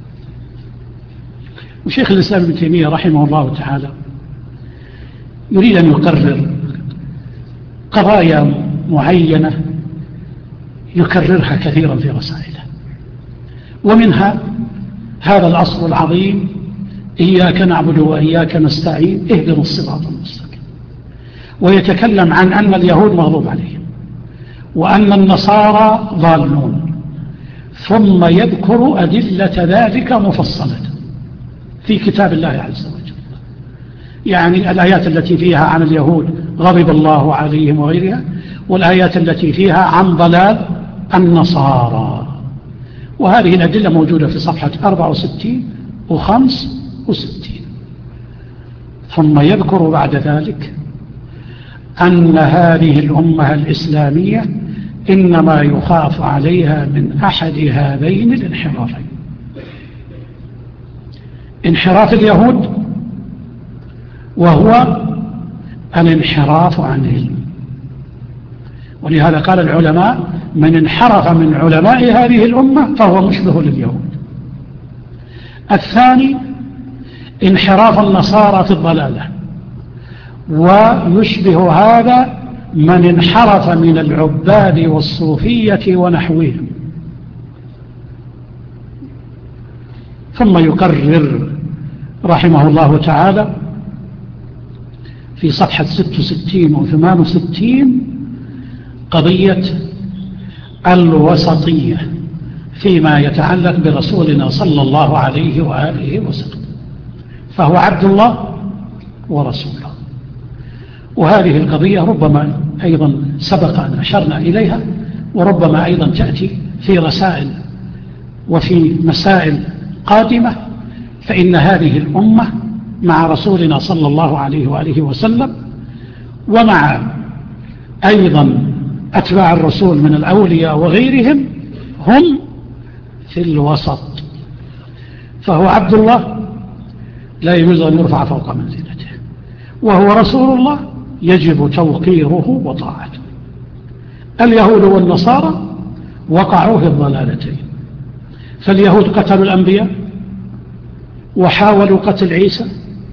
وشيخ الإسلام ابن تيمية رحمه الله تعالى يريد أن يكرر قضايا معينة يكررها كثيرا في رسائله، ومنها هذا الأصل العظيم: إياك نعبد وإياك نستعين اهدنا الصراط المستقيم. ويتكلم عن أن اليهود مغضوب عليهم وأن النصارى ضالون، ثم يذكر أدلة ذلك مفصلة في كتاب الله عز وجل، يعني الآيات التي فيها عن اليهود غضب الله عليهم وغيرها، والآيات التي فيها عن ضلال النصارى. وهذه الأدلة موجودة في صفحة 64 و65. ثم يذكر بعد ذلك أن هذه الأمة الإسلامية إنما يخاف عليها من أحد هذين الانحرافين: انحراف اليهود، وهو الانحراف عن العلم. ولهذا قال العلماء: من انحرف من علماء هذه الأمة فهو مشبه لليهود. الثاني انحراف النصارى في الضلالة، ويشبه هذا من انحرف من العباد والصوفية ونحوهم. ثم يكرر رحمه الله تعالى في صفحة 66 و 68 قضية الوسطية فيما يتعلق برسولنا صلى الله عليه وآله وسلم، فهو عبد الله ورسوله. وهذه القضية ربما أيضا سبق أن أشرنا إليها، وربما أيضا تأتي في رسائل وفي مسائل قادمة. فإن هذه الأمة مع رسولنا صلى الله عليه وآله وسلم، ومع أيضا أتباع الرسول من الأولياء وغيرهم، هم في الوسط. فهو عبد الله لا يجوز أن يرفع فوق منزلته، وهو رسول الله يجب توقيره وطاعته. اليهود والنصارى وقعوا في الضلالتين، فاليهود قتلوا الأنبياء وحاولوا قتل عيسى،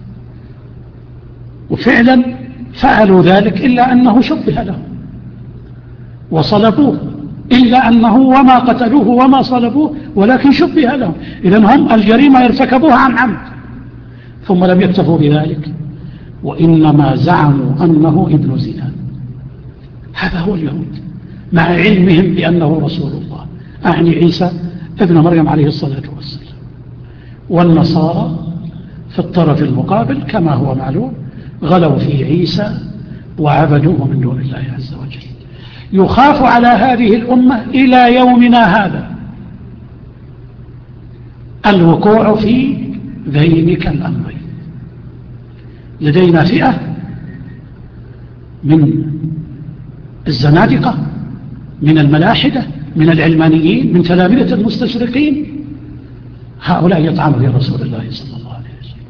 وفعلا فعلوا ذلك، إلا أنه شبه لهم وصلبوه، إلا أنه وما قتلوه وما صلبوه ولكن شبه لهم. إذن هم الجريمة ارتكبوها عن عمد. ثم لم يكتفوا بذلك، وإنما زعموا أنه ابن زنا. هذا هو اليهود مع علمهم بأنه رسول الله، أعني عيسى ابن مريم عليه الصلاة والسلام. والنصارى في الطرف المقابل كما هو معلوم غلوا في عيسى وعبدوه من دون الله عز وجل. يخاف على هذه الأمة إلى يومنا هذا الوقوع في ذينك الأمرين. لدينا فئة من الزنادقة، من الملاحدة، من العلمانيين، من تلامذة المستشرقين، هؤلاء يطعنوا في رسول الله صلى الله عليه وسلم،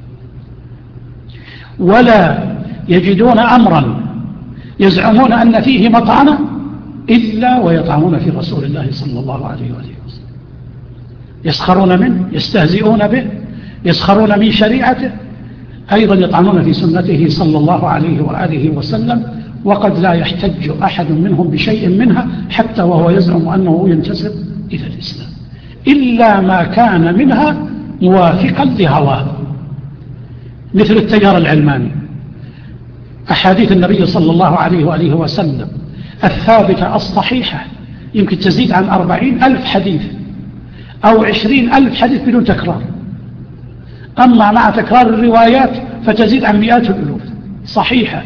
ولا يجدون أمرا يزعمون أن فيه مطعنة إلا ويطعنون في رسول الله صلى الله عليه وآله وسلم. يسخرون منه، يستهزئون به، يسخرون من شريعته، أيضا يطعنون في سنته صلى الله عليه وآله وسلم، وقد لا يحتج أحد منهم بشيء منها حتى وهو يزعم أنه ينتسب إلى الإسلام، إلا ما كان منها موافقا لهواه، مثل التيار العلماني. أحاديث النبي صلى الله عليه وآله وسلم الثابتة الصحيحة يمكن تزيد عن 40,000 حديث أو 20,000 حديث بدون تكرار، أما مع تكرار الروايات فتزيد عن مئات الألوف صحيحة.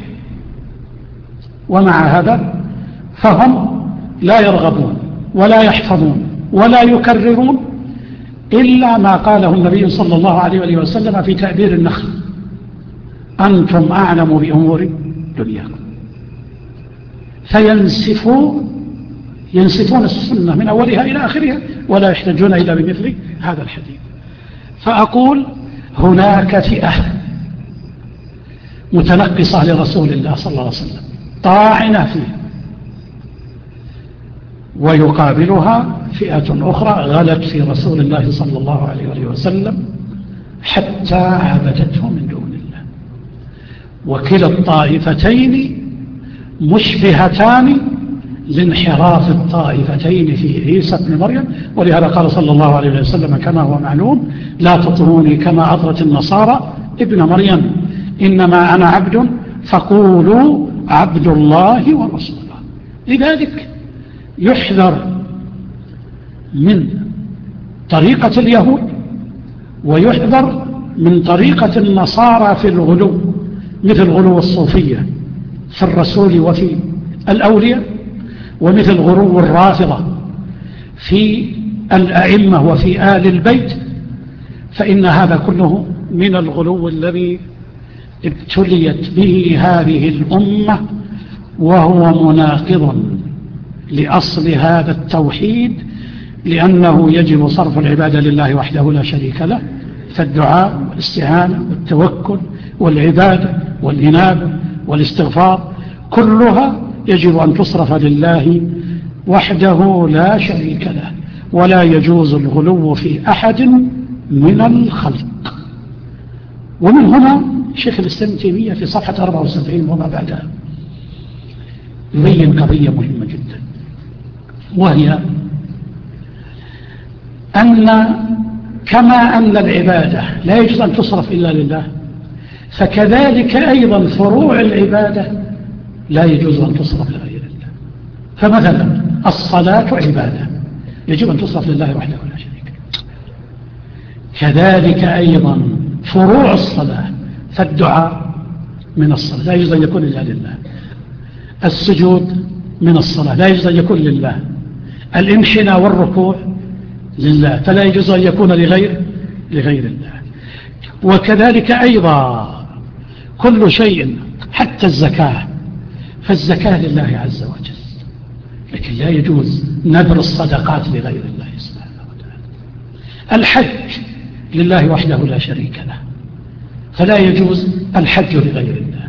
ومع هذا فهم لا يرغبون ولا يحفظون ولا يكررون إلا ما قاله النبي صلى الله عليه وسلم في تعبير النخل: أنتم أعلم بأمور دنياكم. ينسفون السنة من أولها إلى آخرها ولا يحتاجون إلا بمثل هذا الحديث. فأقول هناك فئة متنقصة لرسول الله صلى الله عليه وسلم طاعنة فيه، ويقابلها فئة أخرى غلت في رسول الله صلى الله عليه وسلم حتى عبدته من دون الله. وكلا الطائفتين مشبهتان لانحراف الطائفتين في عيسى ابن مريم، ولهذا قال صلى الله عليه وسلم كما هو معلوم: لا تطروني كما أطرت النصارى ابن مريم، إنما أنا عبد فقولوا عبد الله ورسوله. لذلك يحذر من طريقة اليهود ويحذر من طريقة النصارى في الغلو، مثل غلو الصوفية في الرسول وفي الأولياء، ومثل غلو الرافضة في الأئمة وفي آل البيت، فإن هذا كله من الغلو الذي ابتليت به هذه الأمة، وهو مناقض لأصل هذا التوحيد، لأنه يجب صرف العبادة لله وحده لا شريك له، فالدعاء والاستعانة والتوكل والعبادة والإنابة والاستغفار كلها يجب أن تصرف لله وحده لا شريك له، ولا يجوز الغلو في أحد من الخلق. ومن هنا شيخ الإسلام تيمية في صفحة 74 وما بعدها يبين قضية مهمة جدا، وهي أن كما أن العبادة لا يجوز أن تصرف إلا لله، فكذلك أيضا فروع العبادة لا يجوز أن تصرف لغير الله. فمثلا الصلاة عبادة يجب أن تصرف لله وحده لا شريك له، كذلك أيضا فروع الصلاة، فالدعاء من الصلاة لا يجوز أن يكون إلا لله، السجود من الصلاة لا يجوز أن يكون لله، الانحناء والركوع لله فلا يجوز أن يكون لغير الله. وكذلك أيضا كل شيء حتى الزكاة، فالزكاة لله عز وجل، لكن لا يجوز نذر الصدقات لغير الله سبحانه وتعالى. الحج لله وحده لا شريك له، فلا يجوز الحج لغير الله.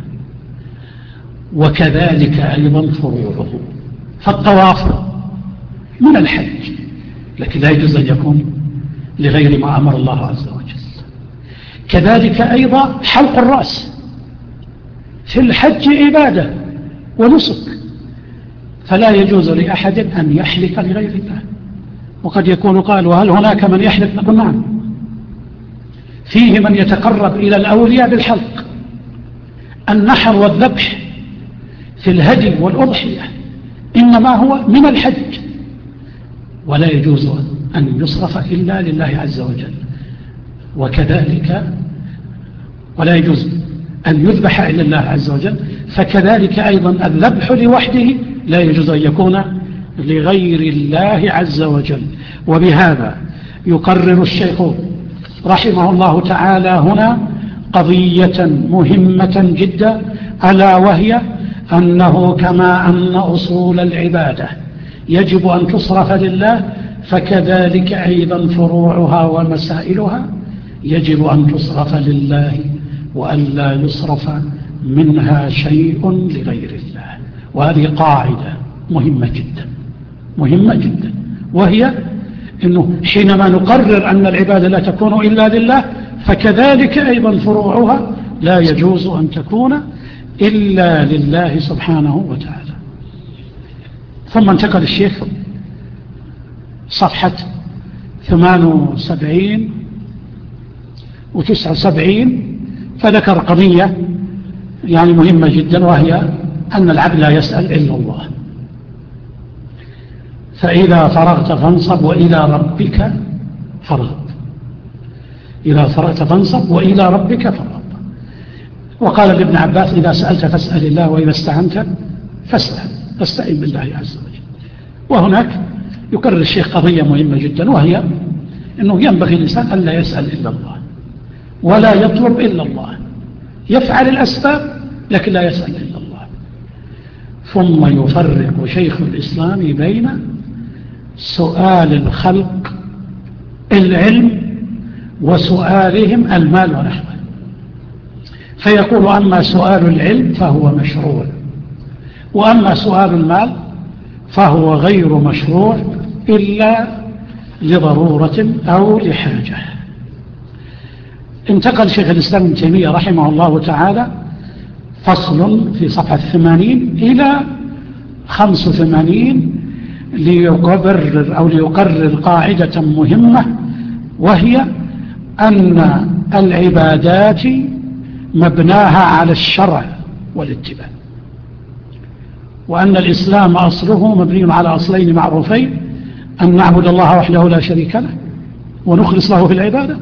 وكذلك أيضا فروعه، فالطواف من الحج، لكن لا يجوز أن يكون لغير ما أمر الله عز وجل. كذلك أيضا حلق الرأس في الحج عبادة ونسك، فلا يجوز لأحد أن يحلق لغير الله. وقد يكون قال: وهل هناك من يحلق؟ نقول نعم، فيه من يتقرب إلى الأولياء بالحلق. النحر والذبح في الهدي والأضحية إنما هو من الحج، ولا يجوز أن يصرف إلا لله عز وجل. وكذلك ولا يجوز أن يذبح إلا الله عز وجل، فكذلك أيضا الذبح لوحده لا يجوز أن يكون لغير الله عز وجل. وبهذا يقرر الشيخ رحمه الله تعالى هنا قضية مهمة جدا، ألا وهي أنه كما أن أصول العبادة يجب أن تصرف لله، فكذلك أيضا فروعها ومسائلها يجب أن تصرف لله، وأن لا يصرف منها شيء لغير الله. وهذه قاعدة مهمة جدا، وهي أنه حينما نقرر أن العبادة لا تكون إلا لله، فكذلك أيضا فروعها لا يجوز أن تكون إلا لله سبحانه وتعالى. ثم انتقل الشيخ صفحة 78 و79 فذكر قضية يعني مهمة جدا، وهي أن العبد لا يسأل إلا الله. فإذا فرغت فانصب وإلى ربك فرغب. إذا فرغت فانصب وإلى ربك فرغب. وقال لابن عباس: إذا سألت فاسأل الله، وإذا استعنت فاستعن بالله عز وجل. وهناك يكرر الشيخ قضية مهمة جدا، وهي أنه ينبغي الإنسان أن لا يسأل إلا الله ولا يطلب إلا الله، يفعل الأسباب لكن لا يسأل إلا الله. ثم يفرق شيخ الإسلام بين سؤال الخلق العلم وسؤالهم المال ونحوه، فيقول: أما سؤال العلم فهو مشروع، وأما سؤال المال فهو غير مشروع إلا لضرورة أو لحاجة. انتقل شيخ الإسلام ابن تيمية رحمه الله تعالى فصل في صفحة 80 إلى 85 ليقرر قاعدة مهمة، وهي أن العبادات مبناها على الشرع والاتباع، وأن الإسلام أصله مبني على أصلين معروفين: أن نعبد الله وحده لا شريك له ونخلص له في العبادة،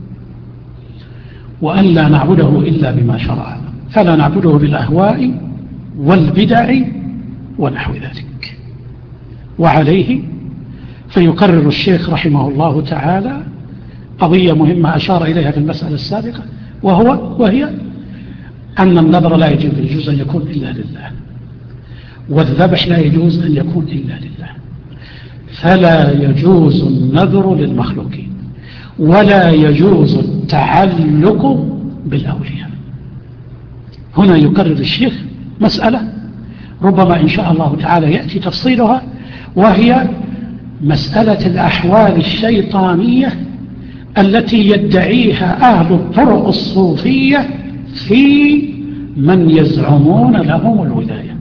وأن لا نعبده إلا بما شرع، فلا نعبده بالأهواء والبدع ونحو ذلك. وعليه فيقرر الشيخ رحمه الله تعالى قضية مهمة أشار إليها في المسألة السابقة، وهي أن النذر لا يجوز أن يكون إلا لله، والذبح لا يجوز أن يكون إلا لله، فلا يجوز النذر للمخلوقين، ولا يجوز التعلق بالأولياء. هنا يكرر الشيخ مسألة ربما إن شاء الله تعالى يأتي تفصيلها، وهي مسألة الأحوال الشيطانية التي يدعيها أهل الطرق الصوفية في من يزعمون لهم الولاية،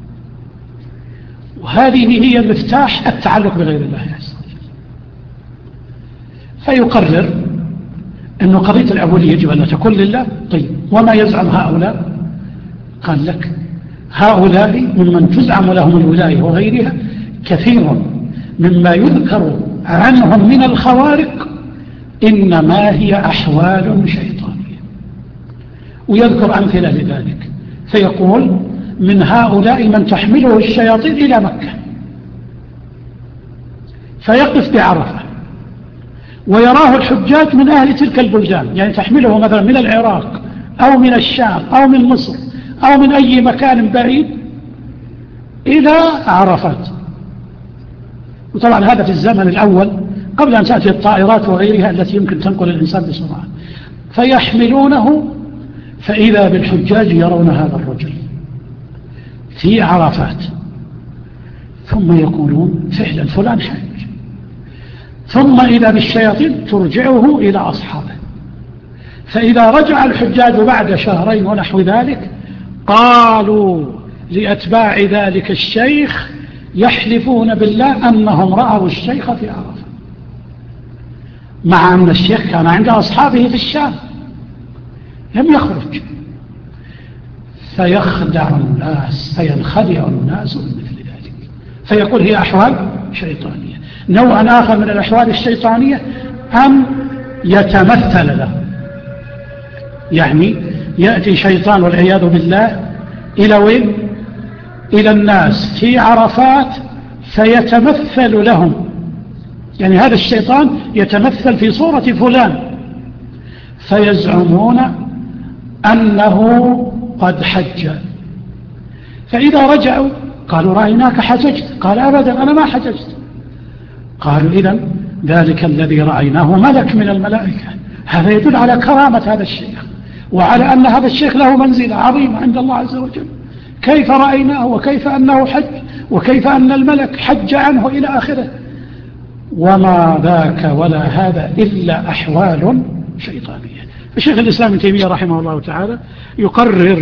وهذه هي مفتاح التعلق بغير الله عز وجل. فيقرر أن قضية العبودية يجب أن تكون لله. طيب، وما يزعم هؤلاء؟ قال لك: هؤلاء ممن تزعم لهم الولاية وغيرها كثير مما يذكر عنهم من الخوارق إنما هي أحوال شيطانية، ويذكر أمثلة لذلك. فيقول: من هؤلاء من تحمله الشياطين إلى مكة فيقف بعرفة ويراه الحجاج من أهل تلك البلدان، يعني تحمله مثلا من العراق أو من الشام أو من مصر أو من أي مكان بعيد إلى عرفات. وطبعا هذا في الزمن الأول قبل أن تأتي الطائرات وغيرها التي يمكن تنقل الإنسان بسرعة. فيحملونه فإذا بالحجاج يرون هذا الرجل في عرفات، ثم يقولون: فعلا فلان حج. ثم إذا بالشياطين ترجعه إلى أصحابه، فإذا رجع الحجاج بعد شهرين ونحو ذلك قالوا لأتباع ذلك الشيخ يحلفون بالله أنهم رأوا الشيخ في عرفة، مع أن الشيخ كان عند أصحابه في الشام لم يخرج. فيخدع الناس، فينخدع الناس من مثل ذلك، فيقول: هي أحوال شيطانية. نوع آخر من الأحوال الشيطانية أن يتمثل له، يعني يأتي شيطان والعياذ بالله إلى وين؟ إلى الناس في عرفات فيتمثل لهم، يعني هذا الشيطان يتمثل في صورة فلان، فيزعمون أنه قد حج. فإذا رجعوا قالوا: رأيناك حججت. قال: أبدا، أنا ما حججت. قالوا: إذن ذلك الذي رأيناه ملك من الملائكة. هذا يدل على كرامة هذا الشيخ، وعلى أن هذا الشيخ له منزلة عظيمة عند الله عز وجل. كيف رأيناه، وكيف أنه حج، وكيف أن الملك حج عنه إلى آخره. وما ذاك ولا هذا إلا أحوال شيطانية. الشيخ الإسلام ابن تيمية رحمه الله تعالى يقرر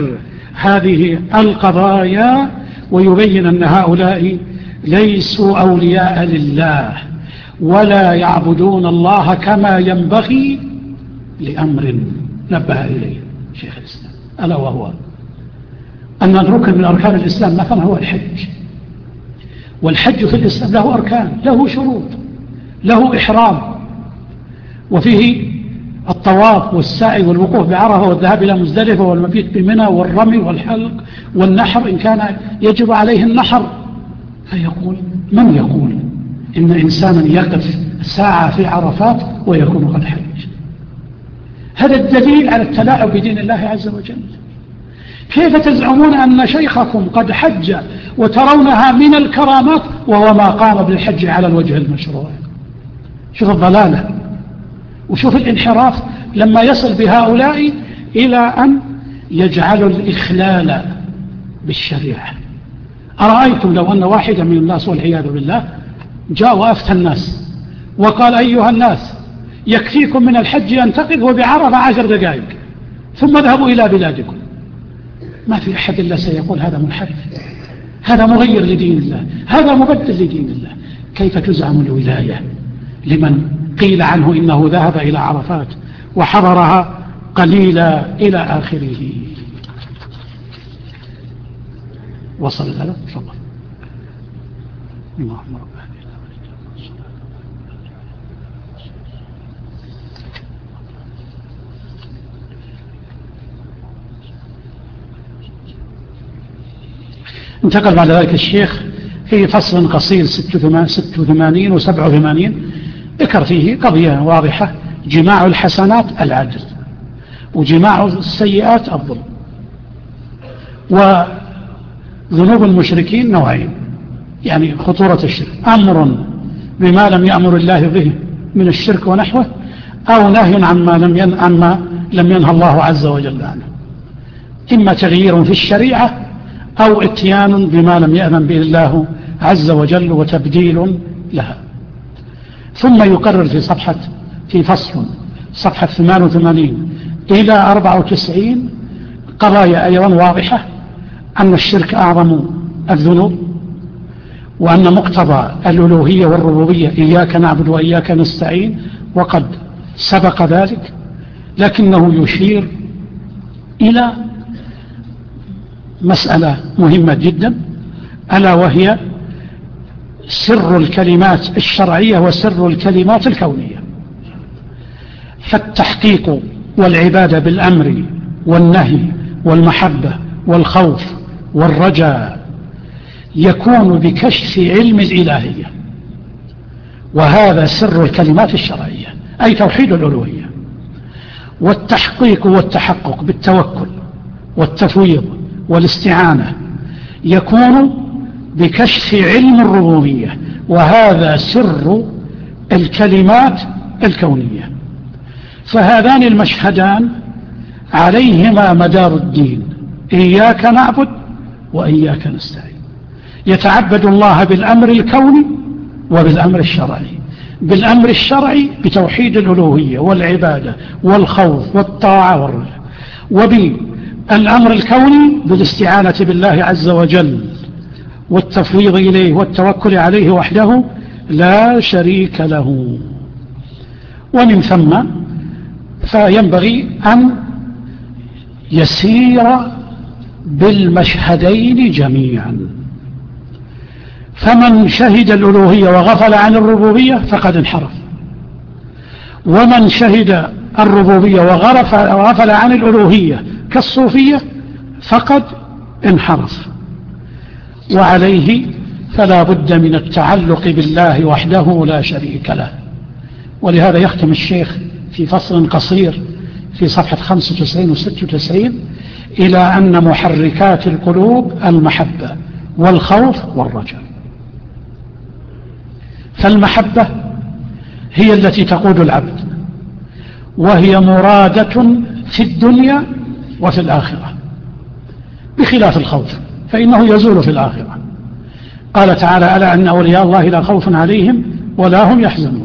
هذه القضايا ويبين أن هؤلاء ليسوا أولياء لله ولا يعبدون الله كما ينبغي لأمر نبه إليه شيخ الإسلام، ألا وهو أن الركن من أركان الإسلام مثلا هو الحج. والحج في الإسلام له أركان، له شروط، له إحرام، وفيه الطواف والسعي والوقوف بعرفة والذهاب إلى مزدلفة والمبيت بمنى والرمي والحلق والنحر إن كان يجب عليه النحر. فيقول من يقول إن إنسانا يقف ساعة في عرفات ويكون قد حج؟ هذا الدليل على التلاعب بدين الله عز وجل. كيف تزعمون أن شيخكم قد حج وترونها من الكرامات وهو ما قام بالحج على الوجه المشروع؟ شوف الضلالة وشوف الانحراف لما يصل بهؤلاء إلى أن يجعلوا الإخلال بالشريعة. أرأيتم لو أن واحدا من الناس والعياذ بالله جاء وأفتى الناس وقال أيها الناس يكفيكم من الحج أن تقفوا بعرفة 10 دقائق ثم اذهبوا إلى بلادكم، ما في أحد إلا سيقول هذا منحرف، هذا مغير لدين الله، هذا مبدل لدين الله. كيف تزعم الولاية لمن قيل عنه إنه ذهب إلى عرفات وحضرها قليلا إلى آخره؟ وصل هذا؟ تفضل. اللهم رب انتقل بعد ذلك الشيخ في فصل قصير 86 و87 ذكر فيه قضية واضحة: جماع الحسنات العدل، وجماع السيئات الظلم. وذنوب المشركين نوعين، يعني خطورة الشرك: أمر بما لم يأمر الله به من الشرك ونحوه، أو نهي عما لم ينهى الله عز وجل عنه، إما تغيير في الشريعة أو اتيان بما لم يأذن به الله عز وجل وتبديل لها. ثم يقرر في فصل صفحة 88 إلى 94 قضايا أيضا واضحة: أن الشرك أعظم الذنوب، وأن مقتضى الألوهية والربوبية إياك نعبد وإياك نستعين وقد سبق ذلك، لكنه يشير إلى مسألة مهمة جدا، ألا وهي سر الكلمات الشرعية وسر الكلمات الكونية. فالتحقيق والعبادة بالأمر والنهي والمحبة والخوف والرجاء يكون بكشف علم الإلهية، وهذا سر الكلمات الشرعية، أي توحيد الألوهية. والتحقيق والتحقق بالتوكل والتفويض والاستعانة يكون بكشف علم الربوبية، وهذا سر الكلمات الكونية. فهذان المشهدان عليهما مدار الدين: إياك نعبد وإياك نستعين. يتعبد الله بالأمر الكوني وبالأمر الشرعي. بالأمر الشرعي بتوحيد الألوهية والعبادة والخوف والطاعة والرجاء، وبالأمر الكوني بالاستعانة بالله عز وجل والتفويض إليه والتوكل عليه وحده لا شريك له. ومن ثم فينبغي أن يسير بالمشهدين جميعا. فمن شهد الألوهية وغفل عن الربوبية فقد انحرف، ومن شهد الربوبية وغفل عن الألوهية كالصوفية فقد انحرف. وعليه فلا بد من التعلق بالله وحده لا شريك له. ولهذا يختم الشيخ في فصل قصير في صفحة 95 و 96 إلى أن محركات القلوب المحبة والخوف والرجاء. فالمحبة هي التي تقود العبد، وهي مرادة في الدنيا وفي الآخرة، بخلاف الخوف فإنه يزول في الآخرة. قال تعالى: ألا أن أولياء الله لا خوف عليهم ولا هم يحزنون.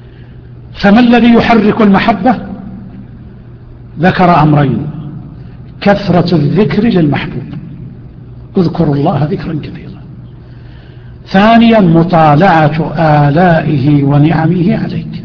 فما الذي يحرك المحبة؟ ذكر أمرين: كثرة الذكر للمحبوب، اذكروا الله ذكرا كثيرا. ثانيا مطالعة آلائه ونعمه عليك.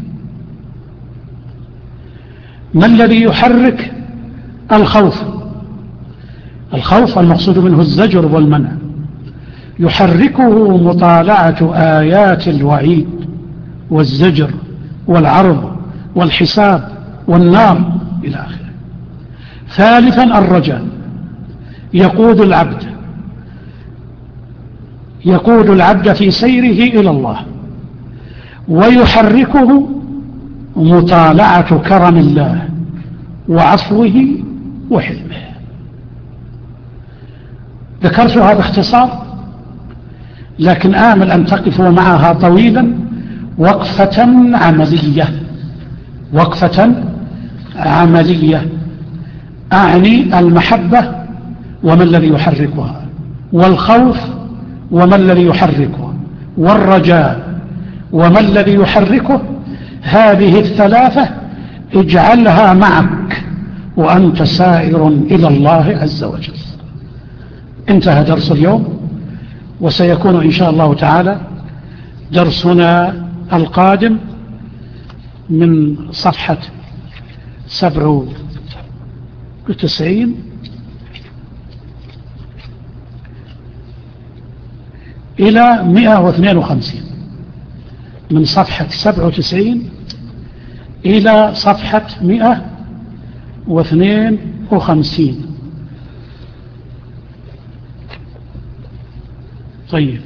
ما الذي يحرك؟ الخوف. الخوف المقصود منه الزجر والمنع، يحركه مطالعة آيات الوعيد والزجر والعرض والحساب والنار إلى آخره. ثالثا الرجاء، يقود العبد في سيره إلى الله، ويحركه مطالعة كرم الله وعفوه وحلمه. ذكرتها باختصار، لكن آمل أن تقفوا معها طويلا وقفة عملية. أعني المحبة وما الذي يحركها، والخوف وما الذي يحركه، والرجاء وما الذي يحركه. هذه الثلاثة اجعلها معك وأنت سائر إلى الله عز وجل. انتهى درس اليوم، وسيكون إن شاء الله تعالى درسنا القادم من صفحة 97 إلى 152، من صفحة 97 إلى صفحة 152. طيب،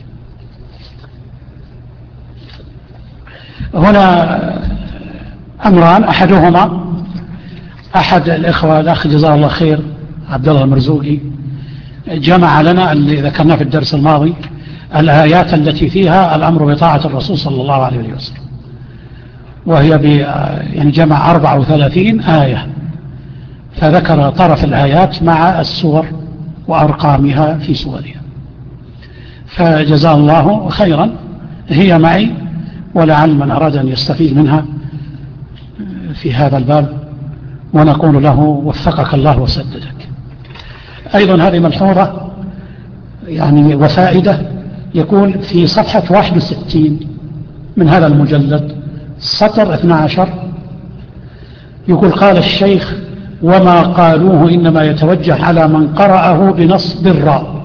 هنا أمران، أحدهما أحد الإخوة الأخ جزاه الله خير عبد الله المرزوقي جمع لنا اللي ذكرناه في الدرس الماضي، الآيات التي فيها الأمر بطاعة الرسول صلى الله عليه وسلم، وهي يعني جمع 34 آية، فذكر طرف الآيات مع السور وأرقامها في سورها، فجزاه الله خيرا. هي معي، ولعل من أراد أن يستفيد منها في هذا الباب، ونقول له وفقك الله وسددك. أيضا هذه ملحوظة يعني وفائدة، يقول في صفحة 61 من هذا المجلد سطر 12، يقول قال الشيخ: وما قالوه إنما يتوجه على من قرأه بنصب الراء.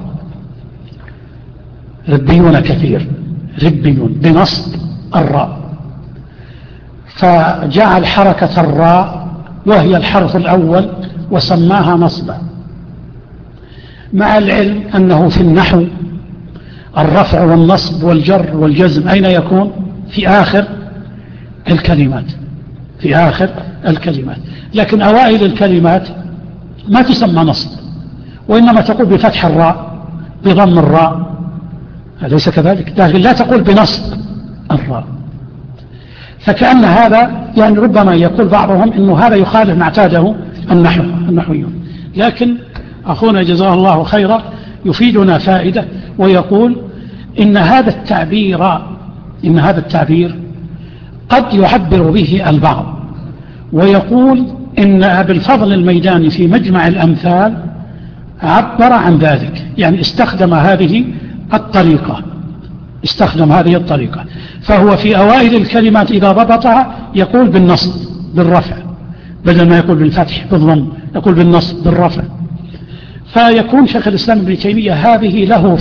ربيون كثير، ربيون بنصب الراء، فجعل حركة الراء وهي الحرف الأول وسماها نصبا، مع العلم أنه في النحو الرفع والنصب والجر والجزم أين يكون؟ في آخر الكلمات، في آخر الكلمات، لكن أوائل الكلمات ما تسمى نصب، وإنما تقول بفتح الراء بضم الراء، أليس كذلك؟ لكن لا تقول بنصب الراء. فكأن هذا يعني ربما يقول بعضهم إنه هذا يخالف ما اعتاده النحويون، لكن أخونا جزاه الله خيرا يفيدنا فائدة، ويقول إن هذا التعبير قد يعبر به البعض، ويقول إن أبي الفضل الميداني في مجمع الأمثال عبر عن ذلك، يعني استخدم هذه الطريقة، فهو في أوائل الكلمات إذا ضبطها يقول بالنصب بالرفع، بدل ما يقول بالفتح بالضم يقول بالنصب بالرفع. فيكون شيخ الإسلام ابن تيمية هذه له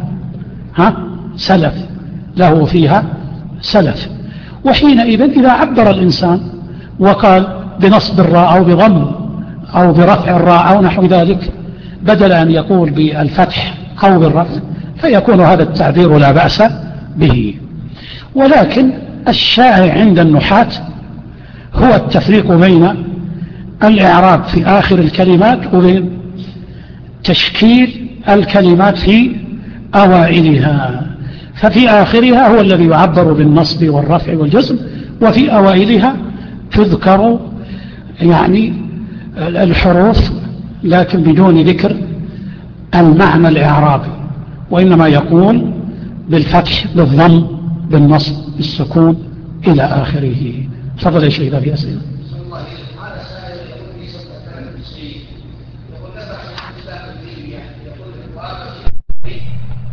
فيها سلف، وحينئذ إذا عبر الإنسان وقال بنصب الراء أو بضم أو برفع الراء أو نحو ذلك، بدل أن يقول بالفتح أو بالرفع، فيكون هذا التعبير لا بأس به. ولكن الشائع عند النحاة هو التفريق بين الإعراب في آخر الكلمات وبين تشكيل الكلمات في أوائلها، ففي آخرها هو الذي يعبر بالنصب والرفع والجزم، وفي أوائلها تذكر يعني الحروف لكن بدون ذكر المعنى الإعرابي، وإنما يقول بالفتح بالضم بالنصب بالسكون إلى آخره. تفضل يا شيخ، في أسئلة.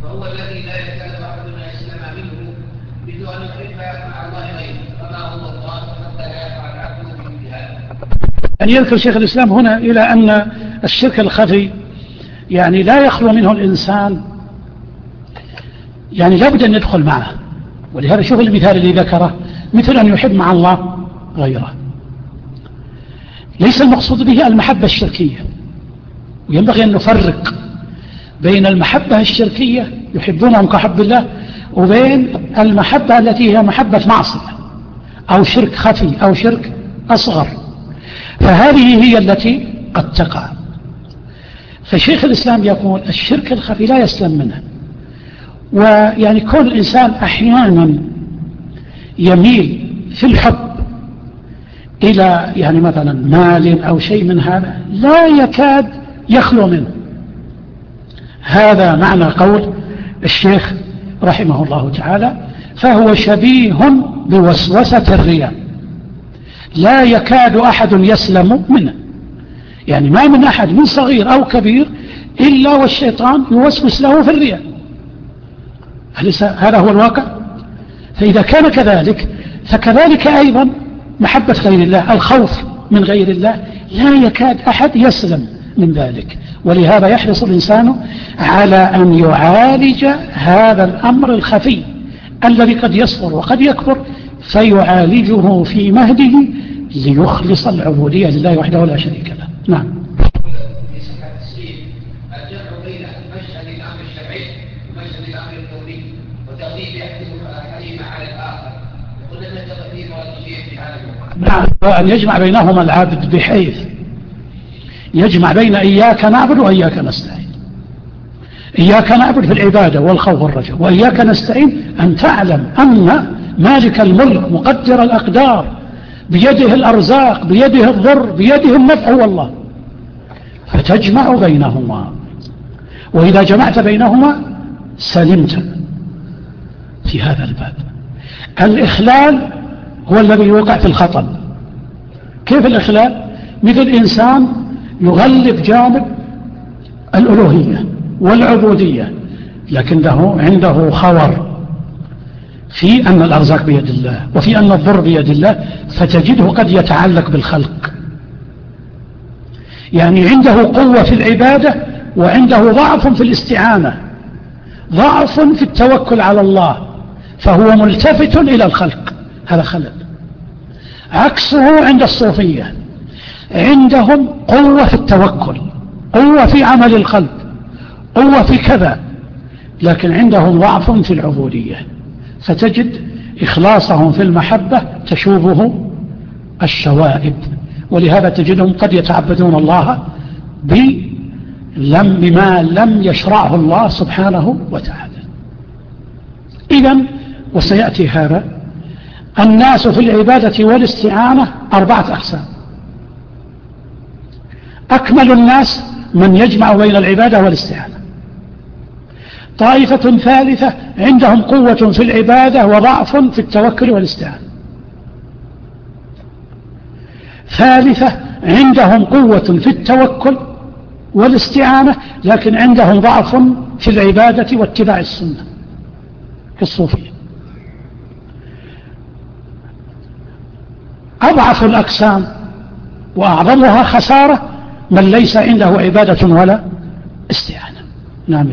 وهو الذي لا يكاد أحدنا يسلم منه بدون أن يحب مع الله غيره، فما هو الله حتى لا يفعل عبده من هذا. يعني يذكر شيخ الإسلام هنا إلى أن الشرك الخفي يعني لا يخلو منه الإنسان، يعني لا بد أن يدخل معه. ولهذا شوف المثال الذي ذكره، مثل أن يحب مع الله غيره. ليس المقصود به المحبة الشركية، وينبغي أن نفرق بين المحبة الشركية يحبونهم كحب الله، وبين المحبة التي هي محبة معصية أو شرك خفي أو شرك أصغر، فهذه هي التي قد تقع. فشيخ الإسلام يقول الشرك الخفي لا يسلم منه. ويعني كل الإنسان أحيانا يميل في الحب إلى يعني مثلا مال أو شيء من هذا لا يكاد يخلو منه. هذا معنى قول الشيخ رحمه الله تعالى: فهو شبيه بوسوسة الرياء، لا يكاد أحد يسلم منه. يعني ما من أحد من صغير أو كبير إلا والشيطان يوسوس له في الرياء. أليس هذا هو الواقع؟ فإذا كان كذلك فكذلك أيضا محبة غير الله، الخوف من غير الله، لا يكاد أحد يسلم من ذلك. ولهذا يحرص الإنسان على أن يعالج هذا الأمر الخفي الذي قد يصغر وقد يكبر، فيعالجه في مهده ليخلص العبودية لله وحده لا شريك له. نعم. الجمع بين مشهد الأمر الشرعي ومشهد الأمر الكوني وتغليب أحدهما على الآخر، يقول لنا تقديم والتشريع في هذا الموضوع. نعم، وأن يجمع بينهما العبد بحيث يجمع بين إياك نعبد وإياك نستعين. إياك نعبد في العبادة والخوف والرجاء، وإياك نستعين أن تعلم أن مالك الملك مقدر الأقدار بيده الأرزاق بيده الضر بيده النفع هو الله، فتجمع بينهما. وإذا جمعت بينهما سلمت في هذا الباب. الإخلال هو الذي يوقع في الخطأ. كيف الإخلال؟ مثل إنسان يغلب جانب الألوهية والعبودية، لكن عنده خور في أن الأرزاق بيد الله وفي أن الضر بيد الله، فتجده قد يتعلق بالخلق. يعني عنده قوة في العبادة وعنده ضعف في الاستعانة، ضعف في التوكل على الله، فهو ملتفت إلى الخلق، هذا خلل. عكسه عند الصوفية، عندهم قوة في التوكل، قوة في عمل القلب، قوة في كذا، لكن عندهم ضعف في العبودية، فتجد إخلاصهم في المحبة تشوبه الشوائب. ولهذا تجدهم قد يتعبدون الله بما لم يشرعه الله سبحانه وتعالى. إذن وسيأتي هذا، الناس في العبادة والاستعانة 4 أقسام. أكمل الناس من يجمع بين العبادة والاستعانة. طائفة ثالثة عندهم قوة في العبادة وضعف في التوكل والاستعانة. ثالثة عندهم قوة في التوكل والاستعانة، لكن عندهم ضعف في العبادة واتباع السنة كالصوفية. أضعف الأقسام وأعظمها خسارة من ليس عنده عبادة ولا استعانة. نعم.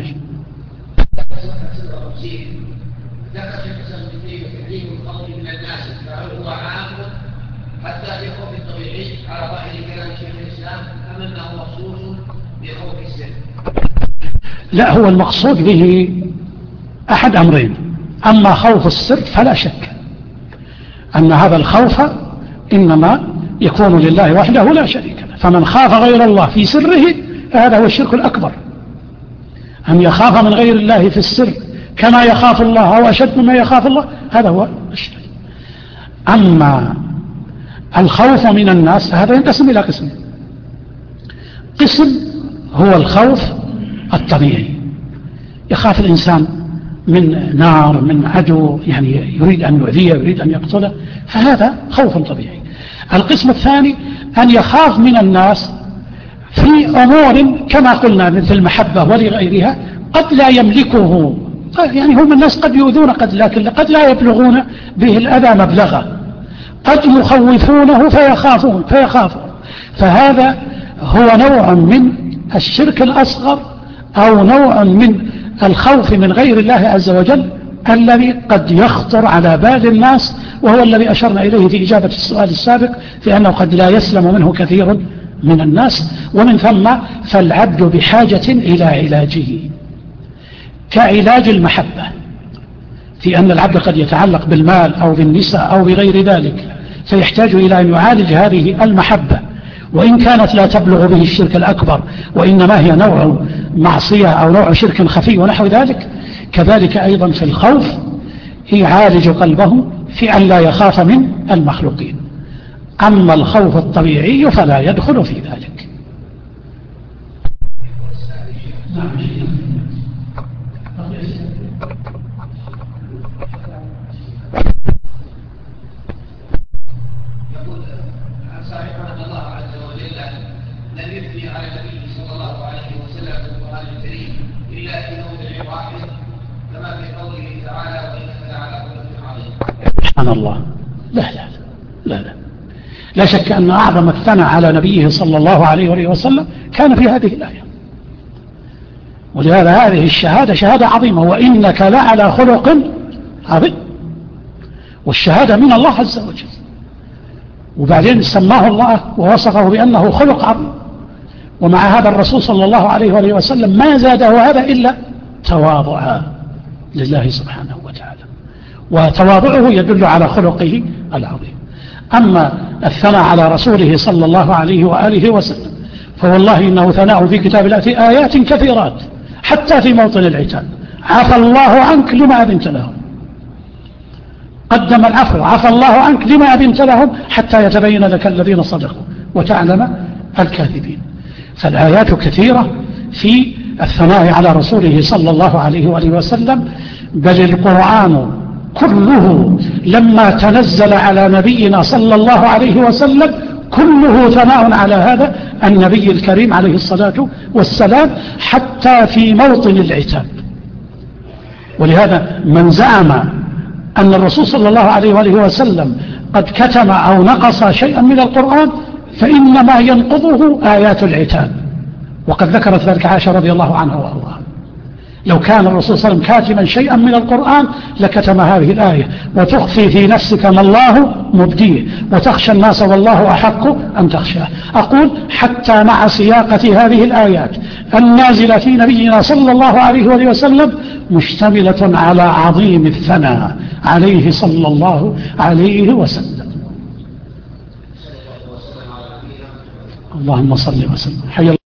حتى يخوف الطبيعي على ظاهر كلام شيخ الإسلام أم أنه مخصوص بخوف السر؟ لا، هو المقصود به أحد أمرين. أما خوف السر فلا شك أن هذا الخوف إنما يكون لله وحده لا شريك له، فمن خاف غير الله في سره هذا هو الشرك الأكبر. أن يخاف من غير الله في السر كما يخاف الله أو أشد مما يخاف الله، هذا هو الشرك. أما الخوف من الناس هذا ينقسم إلى قسم. قسم هو الخوف الطبيعي، يخاف الإنسان من نار، من عدو، يعني يريد أن يؤذيه، يريد أن يقتله، فهذا خوف طبيعي. القسم الثاني أن يخاف من الناس في أمور كما قلنا مثل المحبة ولغيرها قد لا يملكه يعني هم الناس قد يؤذون لكن قد لا يبلغون به الأذى مبلغا، قد يخوفونه فيخافون. فهذا هو نوع من الشرك الأصغر أو نوع من الخوف من غير الله عز وجل الذي قد يخطر على بال الناس، وهو الذي أشرنا إليه في إجابة السؤال السابق في أنه قد لا يسلم منه كثير من الناس. ومن ثم فالعبد بحاجة إلى علاجه كعلاج المحبة، في أن العبد قد يتعلق بالمال أو بالنساء أو بغير ذلك، فيحتاج إلى أن يعالج هذه المحبة، وإن كانت لا تبلغ به الشرك الأكبر وإنما هي نوع معصية أو نوع شرك خفي ونحو ذلك. كذلك أيضا في الخوف يعالج قلبه في أن لا يخاف من المخلوقين. أما الخوف الطبيعي فلا يدخل في ذلك. يقول صاحبنا الله عز وجل لم يثني على النبي صلى الله عليه وسلم في القرآن الكريم إلا في موضع واحد، كما في قوله تعالى وإنك لعلى خلق عظيم. سبحان الله. لا شك أن أعظم الثناء على نبيه صلى الله عليه وسلم كان في هذه الآية، ولهذا هذه الشهادة شهادة عظيمة، وإنك لعلى خلق عظيم، والشهادة من الله عز وجل، وبعدين سماه الله ووصفه بأنه خلق عظيم. ومع هذا الرسول صلى الله عليه وسلم ما زاده هذا إلا تواضعا لله سبحانه وتعالى، وتواضعه يدل على خلقه العظيم. أما الثناء على رسوله صلى الله عليه وآله وسلم فوالله إنه ثناء في كتاب الله في آيات كثيرات، حتى في موطن العتاب: عفى الله عنك لما أذنت لهم. قدم العفو: عفى الله عنك لما أذنت لهم حتى يتبين لك الذين صدقوا وتعلم الكاذبين. فالآيات كثيرة في الثناء على رسوله صلى الله عليه وآله وسلم، بل القرآن كله لما تنزل على نبينا صلى الله عليه وسلم كله ثناء على هذا النبي الكريم عليه الصلاة والسلام، حتى في موطن العتاب. ولهذا من زعم أن الرسول صلى الله عليه وآله وسلم قد كتم أو نقص شيئا من القرآن فإنما ينقضه آيات العتاب، وقد ذكرت ذلك عائشة رضي الله عنها وأرضاها. لو كان الرسول صلى الله عليه وسلم كاتما شيئا من القرآن لكتم هذه الآية: وتخفي في نفسك ما الله مبديه وتخشى الناس والله أحق أن تخشاه. أقول حتى مع سياقة هذه الآيات النازلة في نبينا صلى الله عليه وسلم مشتملة على عظيم الثناء عليه صلى الله عليه وسلم. اللهم صل وسلم. حي